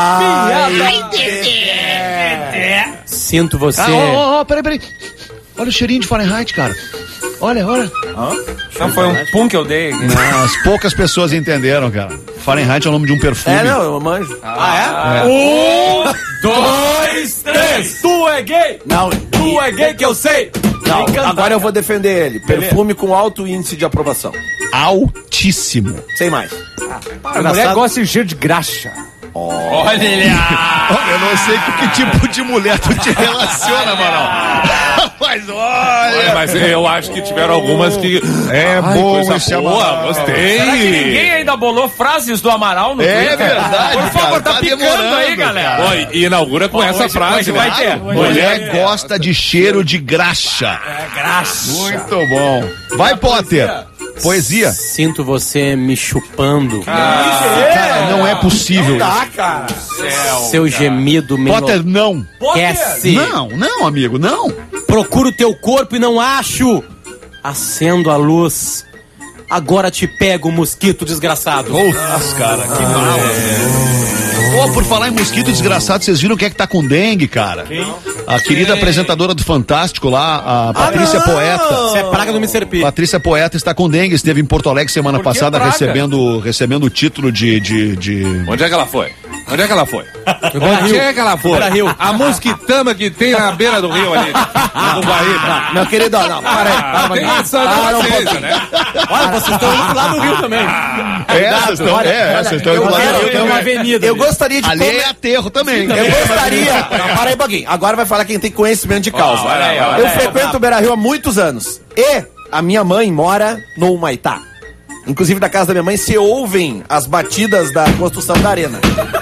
Sinto você... Peraí. Olha o cheirinho de Fahrenheit, cara. Olha. Não, foi um pum que eu dei. As poucas pessoas entenderam, cara. Fahrenheit é o nome de um perfume. Eu manjo. É? 1, 2, 3. Tu é gay? Não. Tu é gay que eu sei. Não, agora eu vou defender ele. Perfume com alto índice de aprovação. Altíssimo. Sem mais. A mulher gosta de cheiro de graxa. Olha! Eu não sei com que tipo de mulher tu te relaciona, Amaral. Mas olha... Mas eu acho que tiveram algumas que... bom esse Amaral. Gostei. Será que ninguém ainda bolou frases do Amaral no Twitter? É verdade, por favor, tá picando demorando, aí, galera. Oi, inaugura com essa frase, vai ter. Mulher gosta de cheiro de graxa. Graça. Muito bom. Vai, Potter. Poesia. Sinto você me chupando. Cara, não é possível. cara. Seu gemido me Potter, não. enlouquece. Não, amigo, não. Procuro teu corpo e não acho. Acendo a luz. Agora te pego, mosquito desgraçado. Nossa, cara, que mal. Pô, por falar em mosquito desgraçado, vocês viram quem é que tá com dengue, cara? Quem? A querida apresentadora do Fantástico lá, a Patrícia Poeta. Isso é praga do Mr. P. Patrícia Poeta está com dengue, esteve em Porto Alegre semana passada recebendo o título de... Onde é que ela foi? Onde é que ela foi? Onde é que ela foi? A mosquitama que tem na beira do rio ali. No Guaíba. Meu querido, não, para aí. Tem essa paciência, né? Olha, vocês estão indo lá do Rio também. Vocês estão indo lá no Rio. Tem uma avenida. Eu gostaria de... Ali é aterro também. Eu gostaria... Não, para aí um pouquinho. Agora vai falar quem tem conhecimento de causa. Eu frequento o Beira-Rio há muitos anos. E a minha mãe mora no Humaitá. Inclusive, da casa da minha mãe se ouvem as batidas da construção da arena.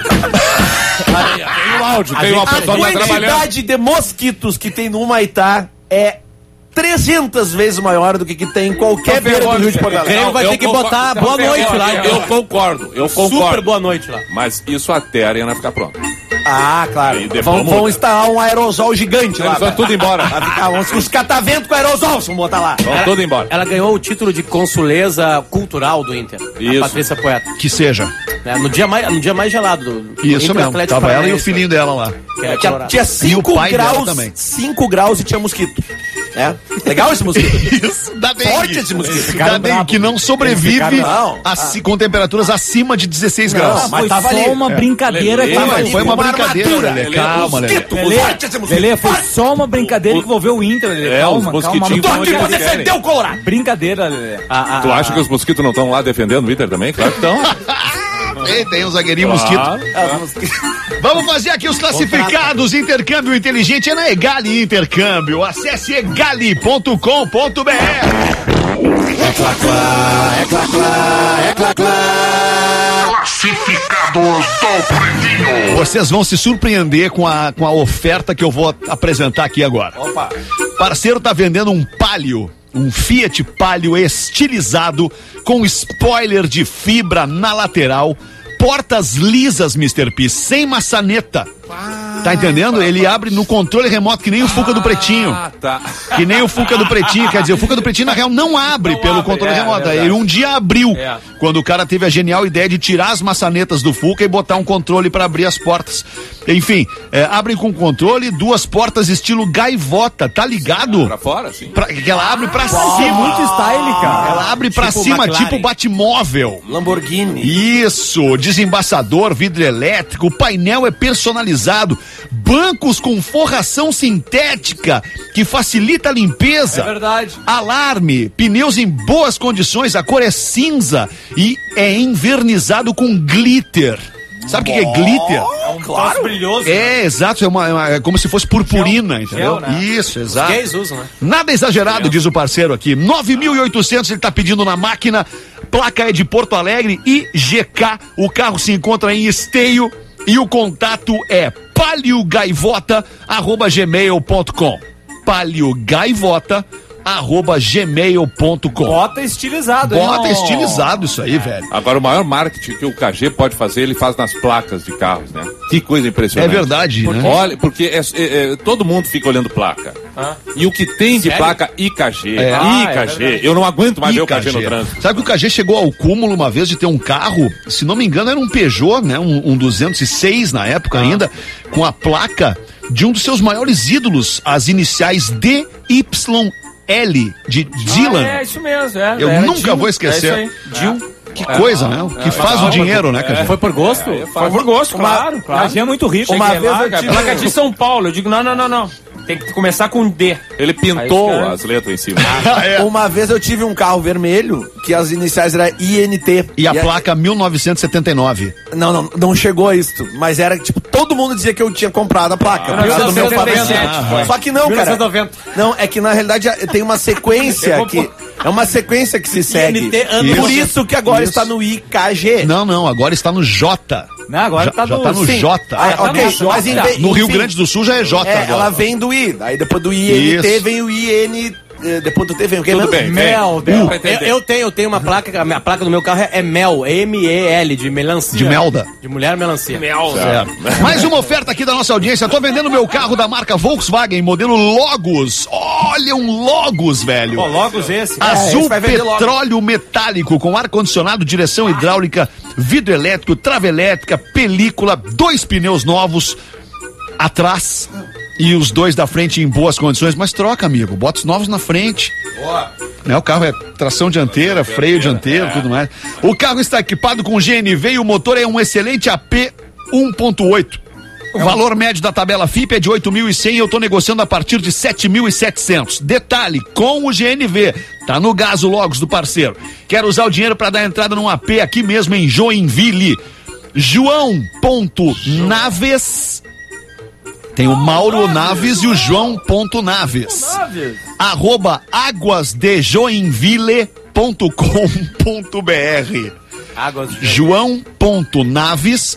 Tem um áudio, tem uma A pessoa que tá trabalhando. quantidade de mosquitos que tem no Humaitá é 300 vezes maior do que tem em qualquer beira do Rio de Porto Alegre. Ele vai ter que botar boa noite lá. Eu concordo. Super boa noite lá. Mas isso até a arena ficar pronta. Ah, claro. Vão instalar um aerosol gigante lá. Eles vão tudo embora. Vai ficar uns catavento com aerosol, vão botar lá. Vão tudo embora. Ela ganhou o título de consuleza cultural do Inter. Isso. A Patrícia Poeta. Que seja. No dia mais gelado do Isso Inter mesmo. Atlético Tava ela e o Paranaense. filhinho dela lá. Tinha 5 pai dela graus. também. 5 graus e tinha mosquito. É? Legal esse mosquito? Isso, dá bem. Forte esse mosquito. Dá bem, que não sobrevive Não. com temperaturas acima de 16 graus. mas Foi tava só ali. uma brincadeira que... Foi uma brincadeira, armadura. Lelê. Calma, Lelê. Forte esse mosquito. Lelê, foi só uma brincadeira que envolveu o Inter, Lelê. É, os Calma, mosquitinhos Tô vão aqui onde pra eles querem. defender o Colorado. Brincadeira, Lelê. Tu acha que os mosquitos não estão lá defendendo o Inter também? Claro que estão. Tem um zagueirinho mosquito. Vamos fazer aqui os classificados. Intercâmbio inteligente é na Egali Intercâmbio. Acesse egali.com.br. Classificados do Pretinho. Vocês vão se surpreender com a oferta que eu vou apresentar aqui agora. Opa. Parceiro tá vendendo um Palio, um Fiat Palio estilizado com spoiler de fibra na lateral, portas lisas, Mr. P, sem maçaneta. Tá entendendo? Ele abre no controle remoto que nem o Fuca do Pretinho. Tá. Que nem o Fuca do Pretinho, quer dizer, o Fuca do Pretinho na real não abre pelo controle remoto. Ele um dia abriu, quando o cara teve a genial ideia de tirar as maçanetas do Fuca e botar um controle pra abrir as portas. Enfim, abre com controle, 2 portas estilo gaivota, tá ligado? Pra fora, sim. Que ela abre pra cima. Muito style, cara. Ela abre pra Tipo cima, McLaren. tipo Batmóvel. Lamborghini. Isso, desembaçador, vidro elétrico, o painel é personalizado, bancos com forração sintética que facilita a limpeza. É verdade. Alarme, pneus em boas condições, a cor é cinza e é envernizado com glitter. Sabe o que é glitter? É um troço brilhoso. É, exato, é como se fosse purpurina, entendeu? Gel, né? Isso, exato. Gays usam, né? Nada exagerado, diz o parceiro aqui. 9.800 ele tá pedindo na máquina. Placa é de Porto Alegre e GK. O carro se encontra em Esteio e o contato é paliogaivota@gmail.com. paliogaivota@gmail.com. Bota estilizado, hein? Bota estilizado isso aí, velho. Agora, o maior marketing que o KG pode fazer, ele faz nas placas de carros, né? Que coisa impressionante. É verdade, né? Olha, porque todo mundo fica olhando placa. E o que tem de placa IKG, IKG, eu não aguento mais ver o KG no trânsito. Sabe que o KG chegou ao cúmulo uma vez de ter um carro, se não me engano era um Peugeot, né? Um 206 na época ainda, com a placa de um dos seus maiores ídolos, as iniciais DYL, de Dylan. É isso mesmo, Eu nunca vou esquecer. É isso aí. Que coisa, né? Que faz o dinheiro, né, KG? Foi por gosto? Foi por gosto, claro. A gente é muito rico. Uma vez lá, eu tive... Placa de São Paulo. Eu digo, não. Tem que começar com D. Ele pintou as letras em cima. Uma vez eu tive um carro vermelho que as iniciais eram INT. E a placa 1979. Não chegou a isso. Mas era, tipo, todo mundo dizia que eu tinha comprado a placa. Do meu Só que não, cara. 1990. Não, é que na realidade tem uma sequência que... É uma sequência que se segue. Por isso que agora está no IKG. Não, agora está no J. Não, agora já tá no J. Mas no Rio Grande do Sul já é J. Ela vem do I. Aí depois do INT vem o IN. Depois do T vem o quê? Tudo bem. Mel. Eu tenho uma placa, a minha placa do meu carro é Mel, M-E-L, de melancia. De melda. De mulher melancia. Mais uma oferta aqui da nossa audiência. Tô vendendo meu carro da marca Volkswagen, modelo Logos. Olha um Logos, velho. Logos esse. Azul petróleo metálico, com ar-condicionado, direção hidráulica, vidro elétrico, trava elétrica, película, 2 pneus novos atrás. E os 2 da frente em boas condições, mas troca, amigo. Bota os novos na frente. Boa. Né, o carro é tração dianteira, freio dianteiro, tudo mais. O carro está equipado com GNV e o motor é um excelente AP 1.8. O valor médio da tabela FIP é de 8.100 e eu tô negociando a partir de 7.700. Detalhe, com o GNV. Tá no Gaso Logos do parceiro. Quero usar o dinheiro para dar entrada num AP aqui mesmo em Joinville. João.naves. Tem o Mauro Naves e o João.naves. @águasdejoinville.com.br João.naves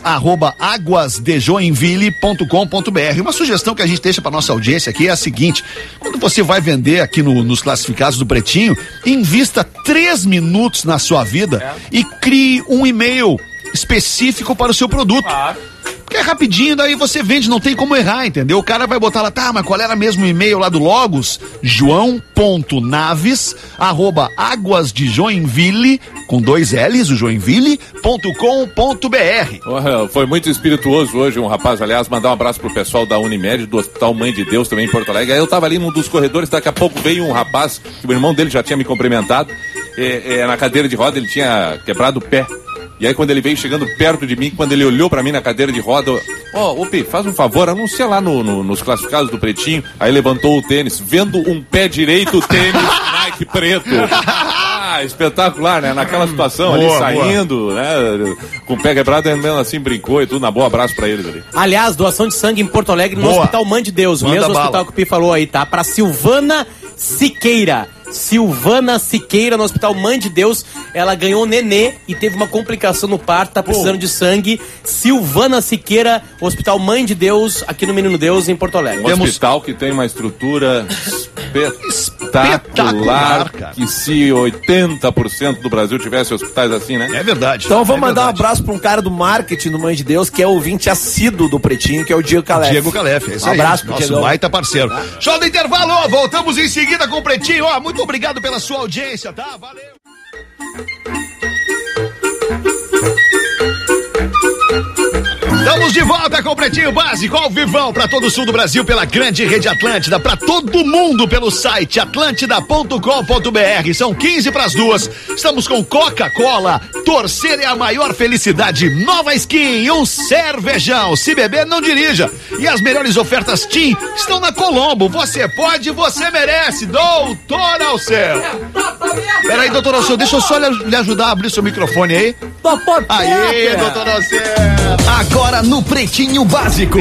@águasdejoinville.com.br. Uma sugestão que a gente deixa para nossa audiência aqui é a seguinte: quando você vai vender aqui nos classificados do Pretinho, invista 3 minutos na sua vida e crie um e-mail específico para o seu produto. Porque é rapidinho, daí você vende, não tem como errar, entendeu? O cara vai botar lá, mas qual era mesmo o e-mail lá do Logos? João.naves @águasdejoinville, com 2 L's, o joinville.com.br. Foi muito espirituoso hoje um rapaz, aliás, mandar um abraço pro pessoal da Unimed, do Hospital Mãe de Deus, também em Porto Alegre. Aí eu tava ali num dos corredores, daqui a pouco veio um rapaz, que o irmão dele já tinha me cumprimentado, na cadeira de roda ele tinha quebrado o pé. E aí quando ele veio chegando perto de mim, quando ele olhou pra mim na cadeira de roda, Pi, faz um favor, anuncia lá nos classificados do Pretinho. Aí levantou o tênis, vendo um pé direito tênis Nike preto. Espetacular, né? Naquela situação ali, saindo, né? Com o pé quebrado, mesmo assim brincou e tudo, na boa, abraço pra eles ali. Aliás, doação de sangue em Porto Alegre no Hospital Mãe de Deus, o mesmo hospital que o Pi falou aí, tá? Pra Silvana Siqueira, no Hospital Mãe de Deus. Ela ganhou nenê e teve uma complicação no parto, tá precisando de sangue. Silvana Siqueira, Hospital Mãe de Deus, aqui no Menino Deus, em Porto Alegre. Um hospital que tem uma estrutura espetacular, cara. Que se 80% do Brasil tivesse hospitais assim, né? É verdade. Então vou mandar um abraço pra um cara do marketing do Mãe de Deus, que é ouvinte assíduo do Pretinho, que é o Diego Calef. Diego Calef, é isso aí. Um abraço pro nosso Diego. baita parceiro. Show do intervalo, voltamos em seguida com o Pretinho. Muito obrigado pela sua audiência, tá? Valeu. Estamos de volta com o Pretinho Básico ao vivão para todo o sul do Brasil pela grande rede Atlântida, para todo mundo pelo site atlântida.com.br. São 15:02. Estamos com Coca-Cola. Torcer é a maior felicidade. Nova Skin, um cervejão. Se beber, não dirija. E as melhores ofertas TIM estão na Colombo. Você pode, você merece. Doutor Alceu. Peraí, doutor Alceu, deixa eu só lhe ajudar a abrir seu microfone aí. Doutor Aí, doutor Alceu. Agora no Pretinho Básico.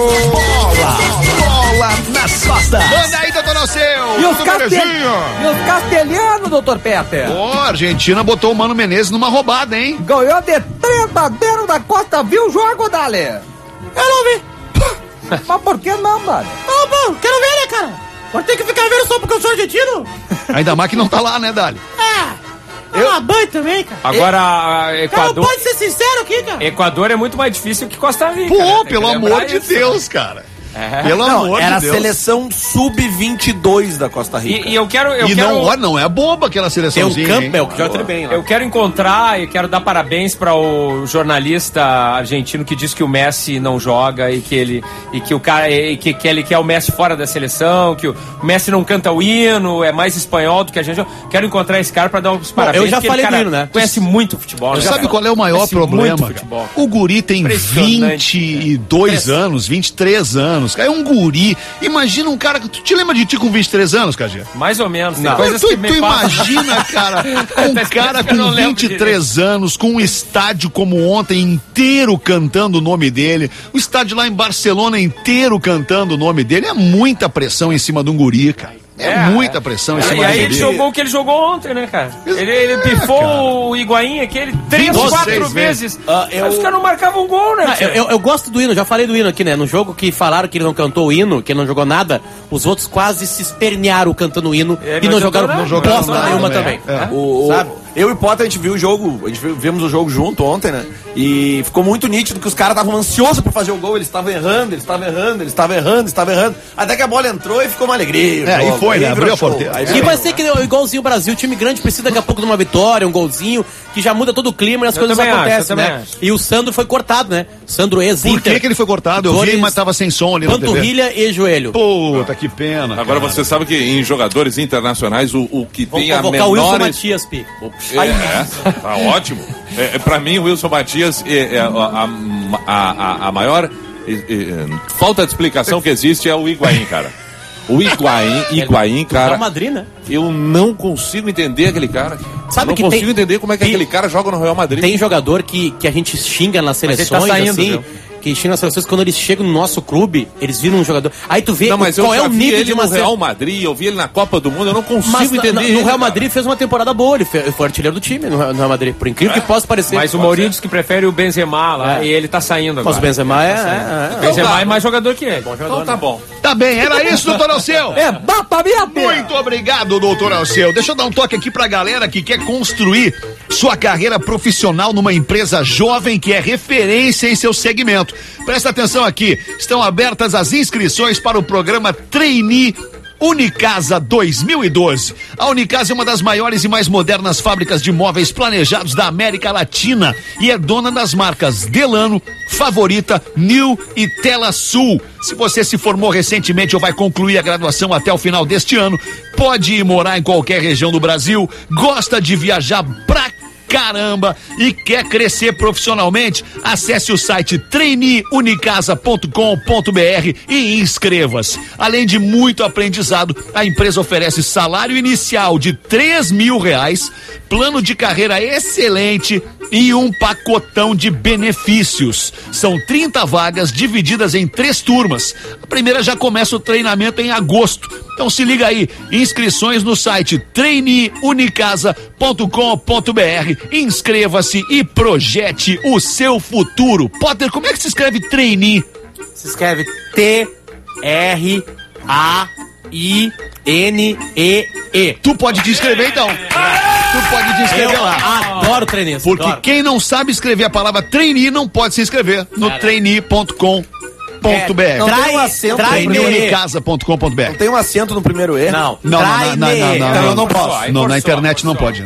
Bola nas costas. Manda aí, doutor Alceu. E os castelhanos, doutor Peter? A Argentina botou o Mano Menezes numa roubada, hein? Ganhou de 30 da Costa. Viu o jogo, Dali? Eu não vi. Mas por que não, Dali? Ah, bom, quero ver, né, cara? Pode ter que ficar vendo só porque eu sou argentino. Ainda mais que não tá lá, né, Dali? Uma banho também, cara. Agora, Equador... Cara, pode ser sincero aqui, cara. Equador é muito mais difícil que Costa Rica. Pô, pelo amor de Deus, cara. Pelo amor de Deus. Era a seleção sub-22 da Costa Rica. E eu quero... Não é boba aquela seleçãozinha. Tem o Campbell, que joga bem lá. Eu quero encontrar e quero dar parabéns para o jornalista argentino que diz que o Messi não joga e que o cara que ele quer o Messi fora da seleção, que o Messi não canta o hino, é mais espanhol do que a gente. Quero encontrar esse cara para dar uns parabéns. Eu já falei do hino, né? Conhece muito futebol. Sabe qual é o maior problema? O guri tem 22 anos, 23 anos. anos, cara. É um guri. Imagina um cara que... Tu te lembra de ti com 23 anos, Cagê? Mais ou menos. Tem coisas que me imagina, cara, um cara com 23 anos, com um estádio como ontem inteiro cantando o nome dele, o estádio lá em Barcelona inteiro cantando o nome dele. É muita pressão em cima de um guri, cara. Muita pressão em cima do guri. E aí ele jogou o que ele jogou ontem, né, cara? Ele pifou o Higuaín aquele 3, 4 vezes. Aí os caras não marcavam gol, né? Eu gosto do hino, já falei do hino aqui, né? No jogo que falaram que ele não cantou o hino, que ele não jogou nada, os outros quase se espernearam cantando o hino e não jogaram bosta nenhuma também. Sabe? Eu e o Potter, a gente viu o jogo, vimos o jogo junto ontem, né? E ficou muito nítido que os caras estavam ansiosos por fazer o gol, eles estavam errando. Até que a bola entrou e ficou uma alegria. Aí foi, né? Abriu a porteira. E vai ser que igualzinho o Brasil, o time grande precisa daqui a pouco de uma vitória, um golzinho, que já muda todo o clima e as coisas acontecem, né? E o Sandro foi cortado, né? Sandro ex-Inter. Por que ele foi cortado? Eu vi, mas tava sem som ali na TV. Panturrilha e joelho. Puta, que pena. Agora você sabe que em jogadores internacionais, o que tem a menor... o Wilson Matias, Pi. Tá ótimo. Pra mim, o Wilson Matias a maior falta de explicação que existe é o Higuaín, cara. O Higuaín, cara. Real Madrid, né? Eu não consigo entender aquele cara. Sabe eu não consigo entender como é que aquele cara joga no Real Madrid. Tem jogador que a gente xinga nas seleções, tá saindo, assim. Viu? Que xinga nas seleções, quando eles chegam no nosso clube, eles viram um jogador. Aí tu vê qual é o nível de uma Real Madrid, eu vi ele na Copa do Mundo, eu não consigo entender. No Real Madrid fez uma temporada boa, ele foi artilheiro do time no Real Madrid, por incrível que possa parecer. Mas o Mourinho diz que prefere o Benzema lá e ele tá saindo agora. Mas o Benzema Benzema é mais jogador que ele. Bom jogador, então tá bom. Tá bem, era isso, doutor Alceu. Muito obrigado, doutor Alceu. Deixa eu dar um toque aqui pra galera que quer construir sua carreira profissional numa empresa jovem que é referência em seu segmento. Presta atenção aqui, estão abertas as inscrições para o programa Trainee Unicasa 2012. A Unicasa é uma das maiores e mais modernas fábricas de móveis planejados da América Latina e é dona das marcas Delano, Favorita, New e Tela Sul. Se você se formou recentemente ou vai concluir a graduação até o final deste ano, pode ir morar em qualquer região do Brasil, gosta de viajar pra caramba e quer crescer profissionalmente, acesse o site traineeunicasa.com.br e inscreva-se. Além de muito aprendizado, a empresa oferece salário inicial de R$3.000, plano de carreira excelente e um pacotão de benefícios. São 30 vagas divididas em 3 turmas. A primeira já começa o treinamento em agosto. Então se liga aí, inscrições no site traineeunicasa.com.br. Inscreva-se e projete o seu futuro. Potter, como é que se escreve trainee? Se escreve T-R-A-I-N-E-E. Tu pode descrever então. Tu pode descrever lá. Adoro trainee. Porque quem não sabe escrever a palavra trainee não pode se inscrever no trainee.com.br. Traineeunicasa.com.br. Não tem um acento no primeiro E? Não, eu não posso. Não, na internet não pode.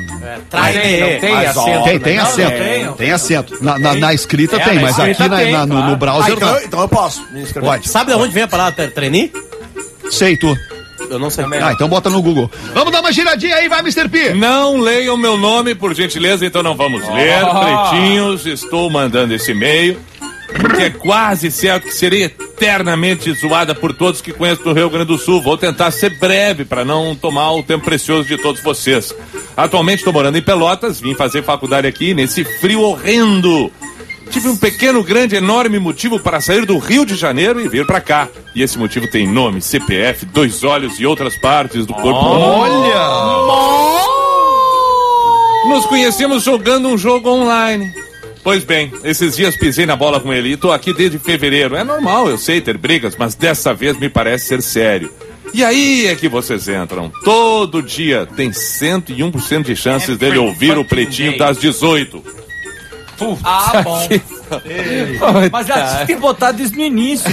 Tem acento. Tem acento. Na escrita tem, mas aqui no browser não. Então eu posso me inscrever. Pode. Sabe de onde vem a palavra trainee? Sei, tu. Eu não sei. Então bota no Google. Vamos dar uma giradinha aí, vai, Mr. P. Não leiam meu nome, por gentileza, então não vamos ler. Pretinhos, estou mandando esse e-mail, porque é quase certo que serei eternamente zoada por todos que conhecem do Rio Grande do Sul. Vou tentar ser breve para não tomar o tempo precioso de todos vocês. Atualmente estou morando em Pelotas, vim fazer faculdade aqui nesse frio horrendo. Tive um pequeno, grande, enorme motivo para sair do Rio de Janeiro e vir para cá. E esse motivo tem nome, CPF, 2 olhos e outras partes do corpo. Olha! Nos conhecemos jogando um jogo online. Pois bem, esses dias pisei na bola com ele e tô aqui desde fevereiro. É normal, eu sei ter brigas, mas dessa vez me parece ser sério. E aí é que vocês entram. Todo dia tem 101% de chances dele ouvir o Pretinho das 18. Bom. Mas já tinha botado isso no início.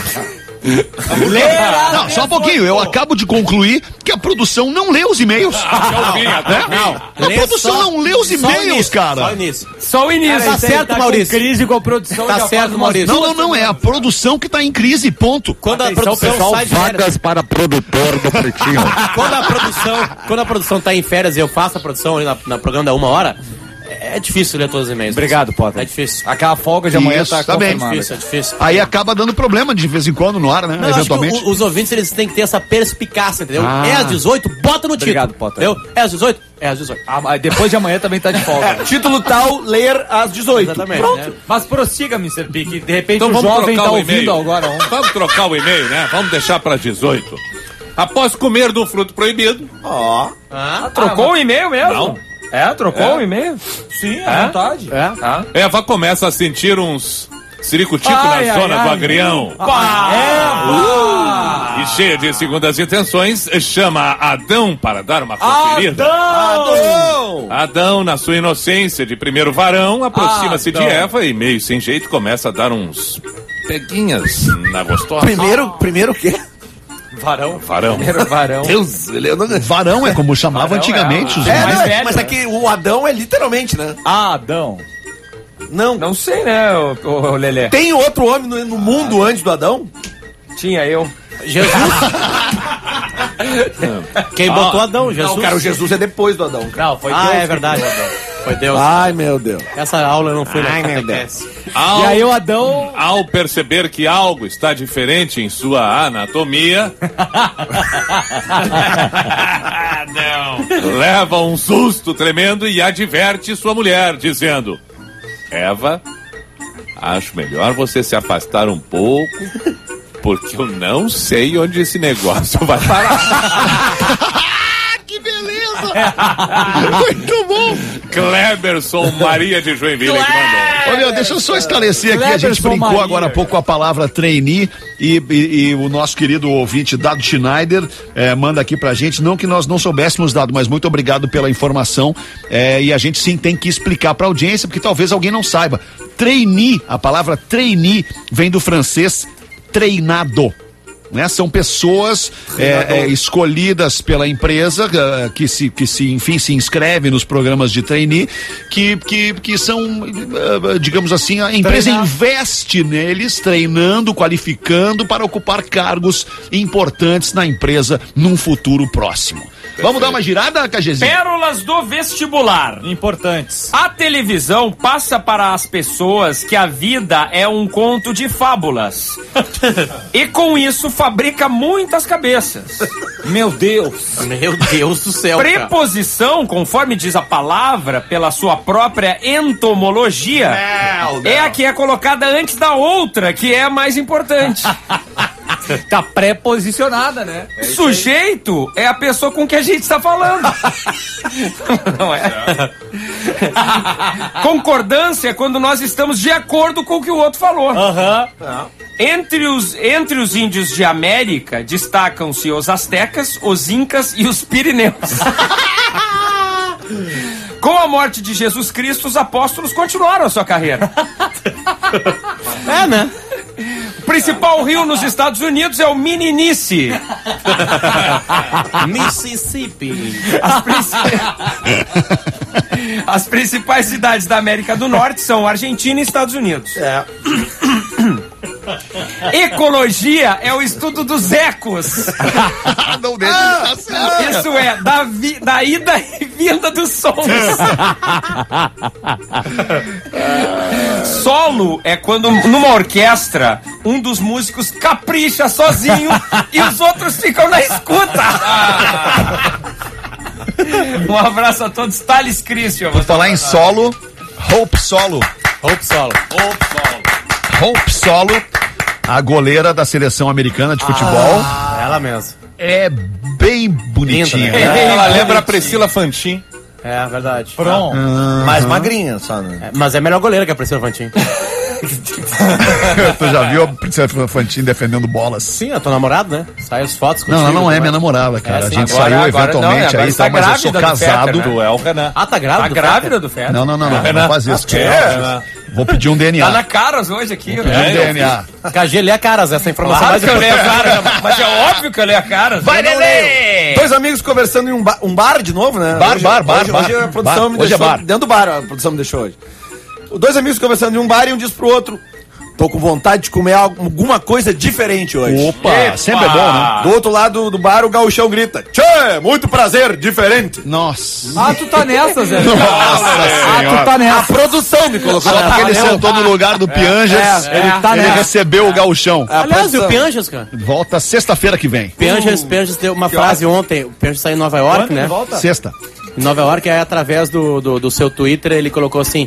Não, só um pouquinho. Eu acabo de concluir que a produção não lê os e-mails. A produção não lê os e-mails, cara. Só o início. Tá certo, Maurício. Crise com a produção. Tá certo, Maurício. Não. É a produção que tá em crise, ponto. Quando a produção sai de vagas para produtor do Pretinho. Quando a produção tá em férias e eu faço a produção ali na programa da 1 hora, É difícil ler todos os e-mails. Obrigado, Potter. É difícil. Aquela folga de amanhã Isso, tá bem. É difícil. Aí acaba dando problema de vez em quando no ar, né? Não, eventualmente. Os ouvintes, eles têm que ter essa perspicácia, entendeu? É às 18, bota no título. Obrigado, Potter. Entendeu? É às 18? É às 18. Depois de amanhã também tá de folga. Título tal, ler às 18. Exatamente. Pronto. Né? Mas prossiga, Mr. Pique. De repente Então o vamos jovem trocar tá o ouvindo e-mail. agora. Vamos trocar o e-mail, né? Vamos deixar pra 18. Após comer do fruto proibido. Trocou o e-mail mesmo? Não. Trocou o e-mail? Sim, à vontade. Eva começa a sentir uns ciricutico Ai, na ai, zona ai. do agrião. E cheia de segundas intenções, chama Adão para dar uma conferida. Adão, na sua inocência de primeiro varão, aproxima-se de Eva e, meio sem jeito, começa a dar uns peguinhas na gostosa. Primeiro o quê? Varão. Primeiro varão. Deus, Varão é como chamava antigamente os mais velho, mas né? é que o Adão é literalmente, né? Adão. Não sei, né, o Lelê? Tem outro homem no mundo antes do Adão? Tinha eu. Jesus. Quem botou Adão? Jesus. Não, cara, o Jesus é depois do Adão. Não, foi Ah, Deus. é verdade. Foi Deus. Ai, meu Deus. Essa aula eu não fui na meu catequese. E aí o Adão... Ao perceber que algo está diferente em sua anatomia, leva um susto tremendo e adverte sua mulher, dizendo: Eva, acho melhor você se afastar um pouco, porque eu não sei onde esse negócio vai parar. Que beleza! Muito bom! Cleberson Maria de Joinville que mandou. Ô, meu, deixa eu só esclarecer aqui, a gente brincou Maria. agora há pouco com a palavra trainee e o nosso querido ouvinte Dado Schneider manda aqui pra gente, não que nós não soubéssemos, Dado, mas muito obrigado pela informação, e a gente sim tem que explicar pra audiência, porque talvez alguém não saiba. Trainee, a palavra trainee vem do francês treinado. Né? São pessoas escolhidas pela empresa que se inscreve nos programas de trainee que são, digamos assim, a empresa investe neles, treinando, qualificando para ocupar cargos importantes na empresa num futuro próximo. Vamos dar uma girada, KGzinho? Pérolas do vestibular. Importantes. A televisão passa para as pessoas que a vida é um conto de fábulas. E com isso fabrica muitas cabeças. Meu Deus. Meu Deus do céu. Preposição, conforme diz a palavra, pela sua própria entomologia, é a que é colocada antes da outra, que é a mais importante. Tá pré-posicionada, né? Sujeito é a pessoa com que a gente está falando. Não é? Concordância é quando nós estamos de acordo com o que o outro falou. Entre os índios de América, destacam-se os astecas, os incas e os pirineus. Com a morte de Jesus Cristo, os apóstolos continuaram a sua carreira. É, né? O principal rio nos Estados Unidos é o Mininice. Mississippi. As principais cidades da América do Norte são Argentina e Estados Unidos. Ecologia é o estudo dos ecos. Não deixa de estar certo. Isso é, da ida e vinda dos sons. Solo é quando, numa orquestra, um dos músicos capricha sozinho e os outros ficam na escuta. Um abraço a todos. Thales Christian. Vou falar em solo, Hope Solo. Hope Solo, a goleira da seleção americana de futebol. Ela mesmo. É bem bonitinha. Linda, né? Ela lembra a Priscila Fantin. É verdade. Pronto. Mais magrinha, só, né? Mas é melhor goleira que a Priscila Fantin. Tu já viu a Princesa Fantin defendendo bolas? Sim, eu tô namorado, né? Sai as fotos contigo. Não, ela não é minha namorada, cara. A gente agora- saiu agora- eventualmente não, aí, agora tá, mas eu sou tá grávida do casado. Fetter, né? Tu é o Renan. Ah, tá grávida? Tá grávida do Fetter? Não faz isso. Vou pedir um DNA. Tá na Caras hoje aqui. Pedir um DNA. KG lê a caras, essa informação Claro mais que eu leio a importante. Caras, mas é óbvio que eu leio a Caras. Vai, Lelê! Dois amigos conversando em um bar de novo, né? Bar, Hoje a produção bar. me Hoje deixou. é bar. Dentro do bar, a produção me deixou hoje. Dois amigos conversando em um bar e um diz pro outro: Tô com vontade de comer alguma coisa diferente hoje. Opa, sempre é bom, né? Do outro lado do bar, o gauchão grita: tchê, muito prazer, diferente. Nossa. Ah, tu tá nessa, Zé. Nossa, tu tá nessa. A produção me colocou. Só porque ele sentou no lugar do Pianjas, ele recebeu o gauchão. Aliás, e o Pianjas, cara? Volta sexta-feira que vem. Pianjas deu uma frase ontem. O Pianjas saiu em Nova York, né? Sexta. Em Nova York, aí através do seu Twitter, ele colocou assim: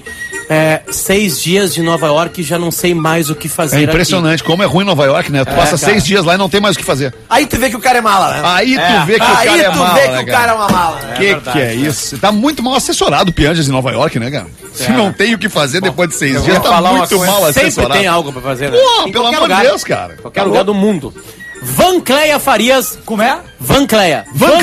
6 dias de Nova York e já não sei mais o que fazer. É impressionante como é ruim Nova York, né? Tu passa 6 dias lá e não tem mais o que fazer. Aí tu vê que o cara é mala, né? Aí tu vê que o cara é mala. Aí tu vê que o cara é uma mala. Que é isso? Tá muito mal assessorado o Pianjas em Nova York, né, cara? Se não tem o que fazer depois de 6 dias, tá muito mal assessorado. Sempre tem algo pra fazer, né? Pô, pelo amor de Deus, cara. Qualquer lugar do mundo. Van Cleia Farias. Como é? Van Cleia. Van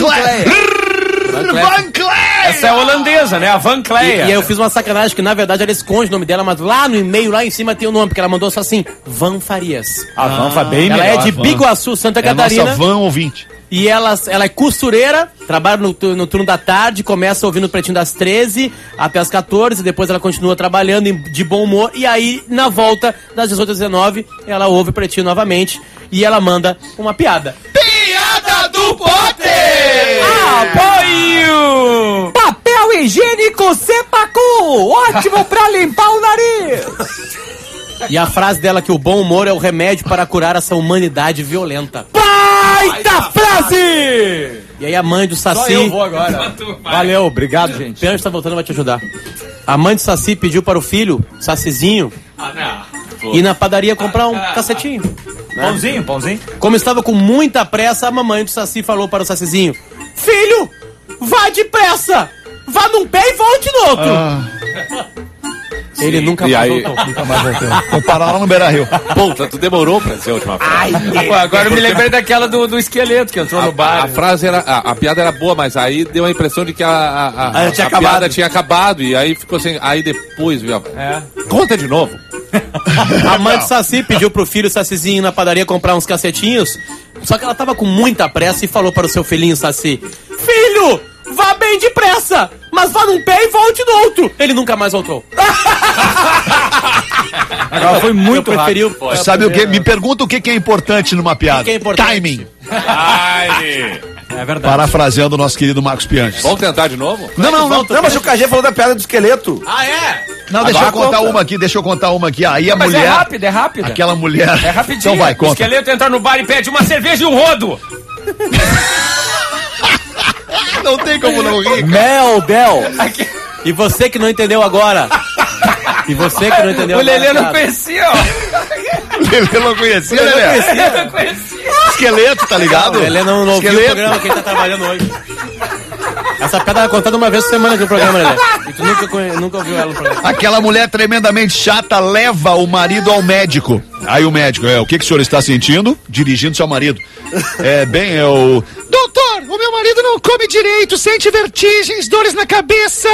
Cleia! Essa é holandesa, né? A Van Cleia. E eu fiz uma sacanagem que na verdade ela esconde o nome dela, mas lá no e-mail, lá em cima tem o nome, porque ela mandou só assim: Van Farias. A Van foi bem Ela melhor. é de Biguaçu, Santa Catarina. Nossa Van ouvinte. E ela é costureira, trabalha no turno da tarde, começa ouvindo o Pretinho das 13 até as 14, depois ela continua trabalhando de bom humor, e aí, na volta, das 18 às 19, ela ouve o Pretinho novamente, e ela manda uma piada. Piada do Potter! Apoio! Papel higiênico Sepacu! Ótimo pra limpar o nariz! E a frase dela que o bom humor é o remédio para curar essa humanidade violenta. Baita frase! E aí a mãe do Saci... Só eu vou agora. Valeu, obrigado, gente. O Pianjas tá voltando, vai te ajudar. A mãe do Saci pediu para o filho, Sacizinho, ir na padaria comprar um cacetinho. Né? Pãozinho. Como estava com muita pressa, a mamãe do Saci falou para o Sacizinho: filho, vá depressa! Vá num pé e volte no outro! Ele nunca mais voltou. Nunca mais voltou. Vou parar lá no Beira-Rio. Puta, tu demorou pra dizer a última frase. Pô, agora eu me lembrei daquela do esqueleto que entrou no bar. A frase era... A piada era boa, mas aí deu a impressão de que a piada tinha acabado. E aí ficou assim... Aí depois... Conta de novo. A mãe do Saci pediu pro filho Sacizinho ir na padaria comprar uns cacetinhos. Só que ela tava com muita pressa e falou para o seu filhinho Saci: filho, vá bem depressa, mas vá num pé e volte no outro. Ele nunca mais voltou. Agora foi muito rápido. Sabe o que? Me pergunta o que é importante numa piada. O que é importante? Timing. É verdade. Parafraseando o nosso querido Marcos Pianjas. Vamos tentar de novo? Não, mas o KG falou da piada do esqueleto. Ah, é? Não, deixa eu contar uma aqui. Aí a Mas mulher... é rápido. Aquela mulher... É rapidinho. Então vai, O conta. esqueleto entra no bar e pede uma cerveja e um rodo. Não tem como não rir. Mel, Del. E você que não entendeu agora? O Lelê não conhecia, ó. Lelê não conhecia, Lelê? Esqueleto, tá ligado? O Lelê não ouviu o programa que ele tá trabalhando hoje. Essa piada ela contada uma vez por semana aqui no programa, Lelê. E tu nunca ouviu ela no programa. Aquela mulher tremendamente chata leva o marido ao médico. Aí o médico, o que o senhor está sentindo? Dirigindo seu marido. Doutor, o meu marido não come direito, sente vertigens, dores na cabeça.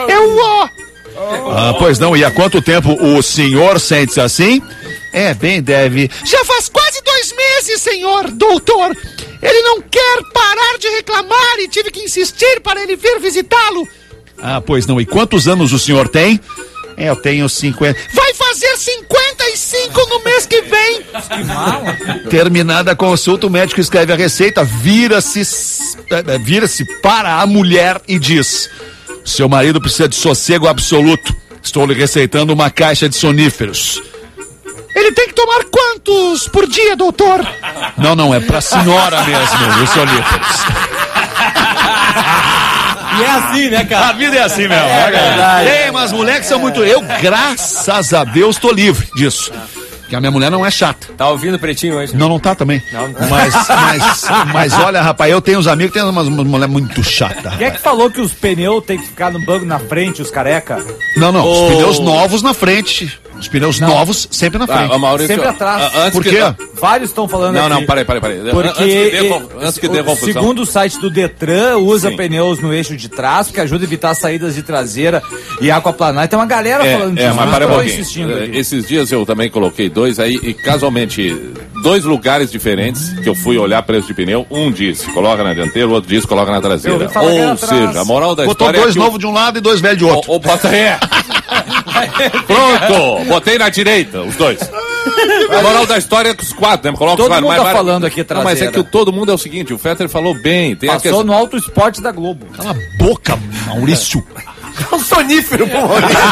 Pois não, e há quanto tempo o senhor sente-se assim? Deve. Já faz quase 2 meses, senhor, doutor. Ele não quer parar de reclamar e tive que insistir para ele vir visitá-lo. Pois não, e quantos anos o senhor tem? Eu tenho 50. Vai fazer 55 no mês que vem. Que mal. Terminada a consulta, o médico escreve a receita, vira-se para a mulher e diz: seu marido precisa de sossego absoluto. Estou lhe receitando uma caixa de soníferos. Ele tem que tomar quantos por dia, doutor? Não, é pra senhora mesmo, os soníferos. E é assim, né, cara? A vida é assim mesmo. Tem, mas moleques são muito... Eu, graças a Deus, tô livre disso. Porque a minha mulher não é chata. Tá ouvindo o Pretinho hoje? Não tá também. Não. Mas olha, rapaz, eu tenho uns amigos que tem uma mulher muito chata. Quem é que falou que os pneus tem que ficar no banco na frente, os careca? Não, os pneus novos na frente. Os pneus novos sempre na frente. Maurício, sempre atrás. Por quê? Vários estão falando aqui. Não, peraí. Porque Antes que dê confusão. Segundo o site do Detran, usa pneus no eixo de trás, porque ajuda a evitar saídas de traseira e aquaplanar. Tem uma galera falando disso. Mas para um pouquinho. Insistindo aqui. Esses dias eu também coloquei 2 aí, e casualmente, 2 lugares diferentes que eu fui olhar preço de pneu. Um disse, coloca na dianteira, o outro disse, coloca na traseira. Ou seja, a moral da Botou história 2 novos de um lado e 2 velhos de outro. Pronto, botei na direita, os 2. A moral da história é que os quatro, né? Coloca todo os quatro. mundo tá falando aqui atrás. Mas é que todo mundo é o seguinte, o Fetter falou bem. Tem Passou no Auto Esporte da Globo. Cala a boca, Maurício. É um sonífero, pô.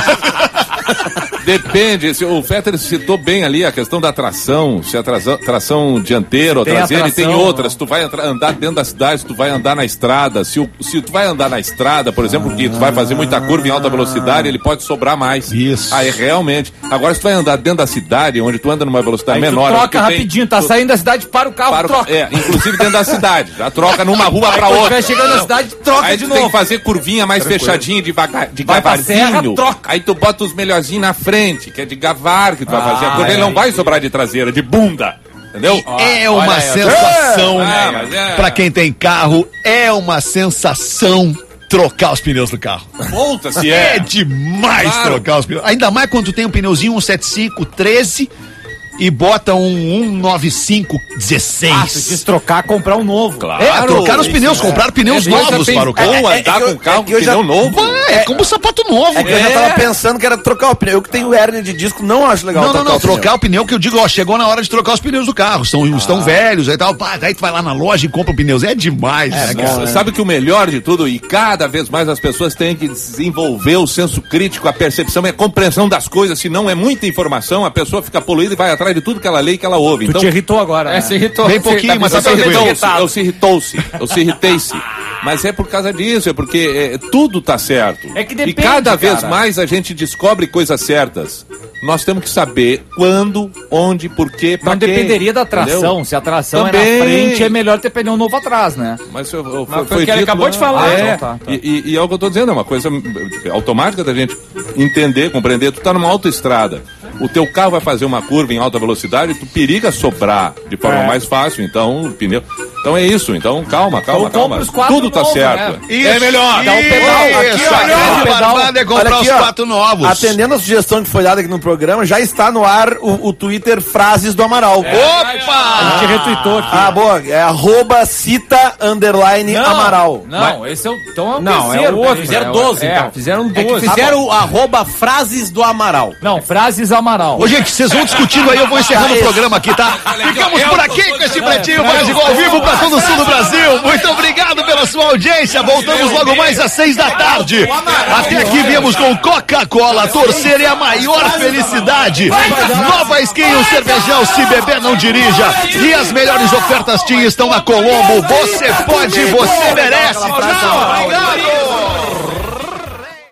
Depende, o Fetter citou bem ali a questão da tração, se a tração dianteira ou traseira, e tem outras. Se tu vai andar dentro da cidade, se tu vai andar na estrada, se tu vai andar na estrada, por exemplo, que tu vai fazer muita curva em alta velocidade, ele pode sobrar mais. Isso. Aí realmente. Agora, se tu vai andar dentro da cidade, onde tu anda numa velocidade aí menor... Tu troca rapidinho, saindo da cidade, para o carro, troca. Inclusive dentro da cidade. Já troca numa rua pra outra. Vai chegando na cidade, troca aí de tu novo. Tem que fazer curvinha mais fechadinha, devagarzinho. Troca. Aí tu bota os melhorzinhos na frente, que é de gavar que tu vai fazer a curva. Ele não vai sobrar de traseira, de bunda. Entendeu? É uma sensação. Pra quem tem carro, é uma sensação trocar os pneus do carro. Volta, se é demais trocar os pneus. Ainda mais quando tu tem um pneuzinho 175 13 e bota um 195 16. Ah, se quis trocar, comprar um novo. Claro. Trocar os pneus, comprar pneus novos para o carro. Andar com o carro com pneu novo. É como sapato novo. É que eu já tava pensando que era trocar o pneu. Eu que tenho hérnia de disco, não acho legal trocar o pneu, que eu digo, chegou na hora de trocar os pneus do carro. Estão velhos e tal. Daí tu vai lá na loja e compra pneus. É demais. Sabe que o melhor de tudo, e cada vez mais as pessoas têm que desenvolver o senso crítico, a percepção e a compreensão das coisas. Se não é muita informação, a pessoa fica poluída e vai atrás de tudo que ela lê e que ela ouve. Tu então, te irritou agora, né? Se irritou. Bem pouquinho, mas tá tranquilo. Eu se irritei-se. Mas é por causa disso, é porque tudo tá certo. É que depende, e cada vez mais a gente descobre coisas certas. Nós temos que saber quando, onde, por quê, pra não quê. Dependeria da tração. Entendeu? Se a tração é na frente, é melhor ter pneu novo atrás, né? Mas foi o que ele acabou de falar. Tá. E é o que eu tô dizendo, é uma coisa automática da gente entender, compreender. Tu tá numa autoestrada. O teu carro vai fazer uma curva em alta velocidade, tu periga sobrar de forma mais fácil, então o pneu... Então é isso, então calma. Tudo tá certo. Né? Isso, é melhor. Dá um pedal. É comprar os 4 novos. Atendendo a sugestão que foi dada aqui no programa, já está no ar o Twitter Frases do Amaral. Opa! A gente retweetou aqui. Boa. É @cita_Amaral. Não, esse é o... Então é o não, terceiro. É o outro. Fizeram 12, então. Fizeram 12. Fizeram o @Frases do Amaral. Não, Frases Amaral. Ô, gente, vocês vão discutindo aí, eu vou encerrando o programa aqui, tá? Ficamos por aqui com esse Pretinho Básico ao vivo pra todo o sul do Brasil. Muito obrigado pela sua audiência. Voltamos logo mais às 6 da tarde. Até aqui viemos com Coca-Cola. Torcer é a maior felicidade. Nova Skin, o cervejão, se beber não dirija. E as melhores ofertas TIM estão na Colombo. Você pode, você merece. Obrigado.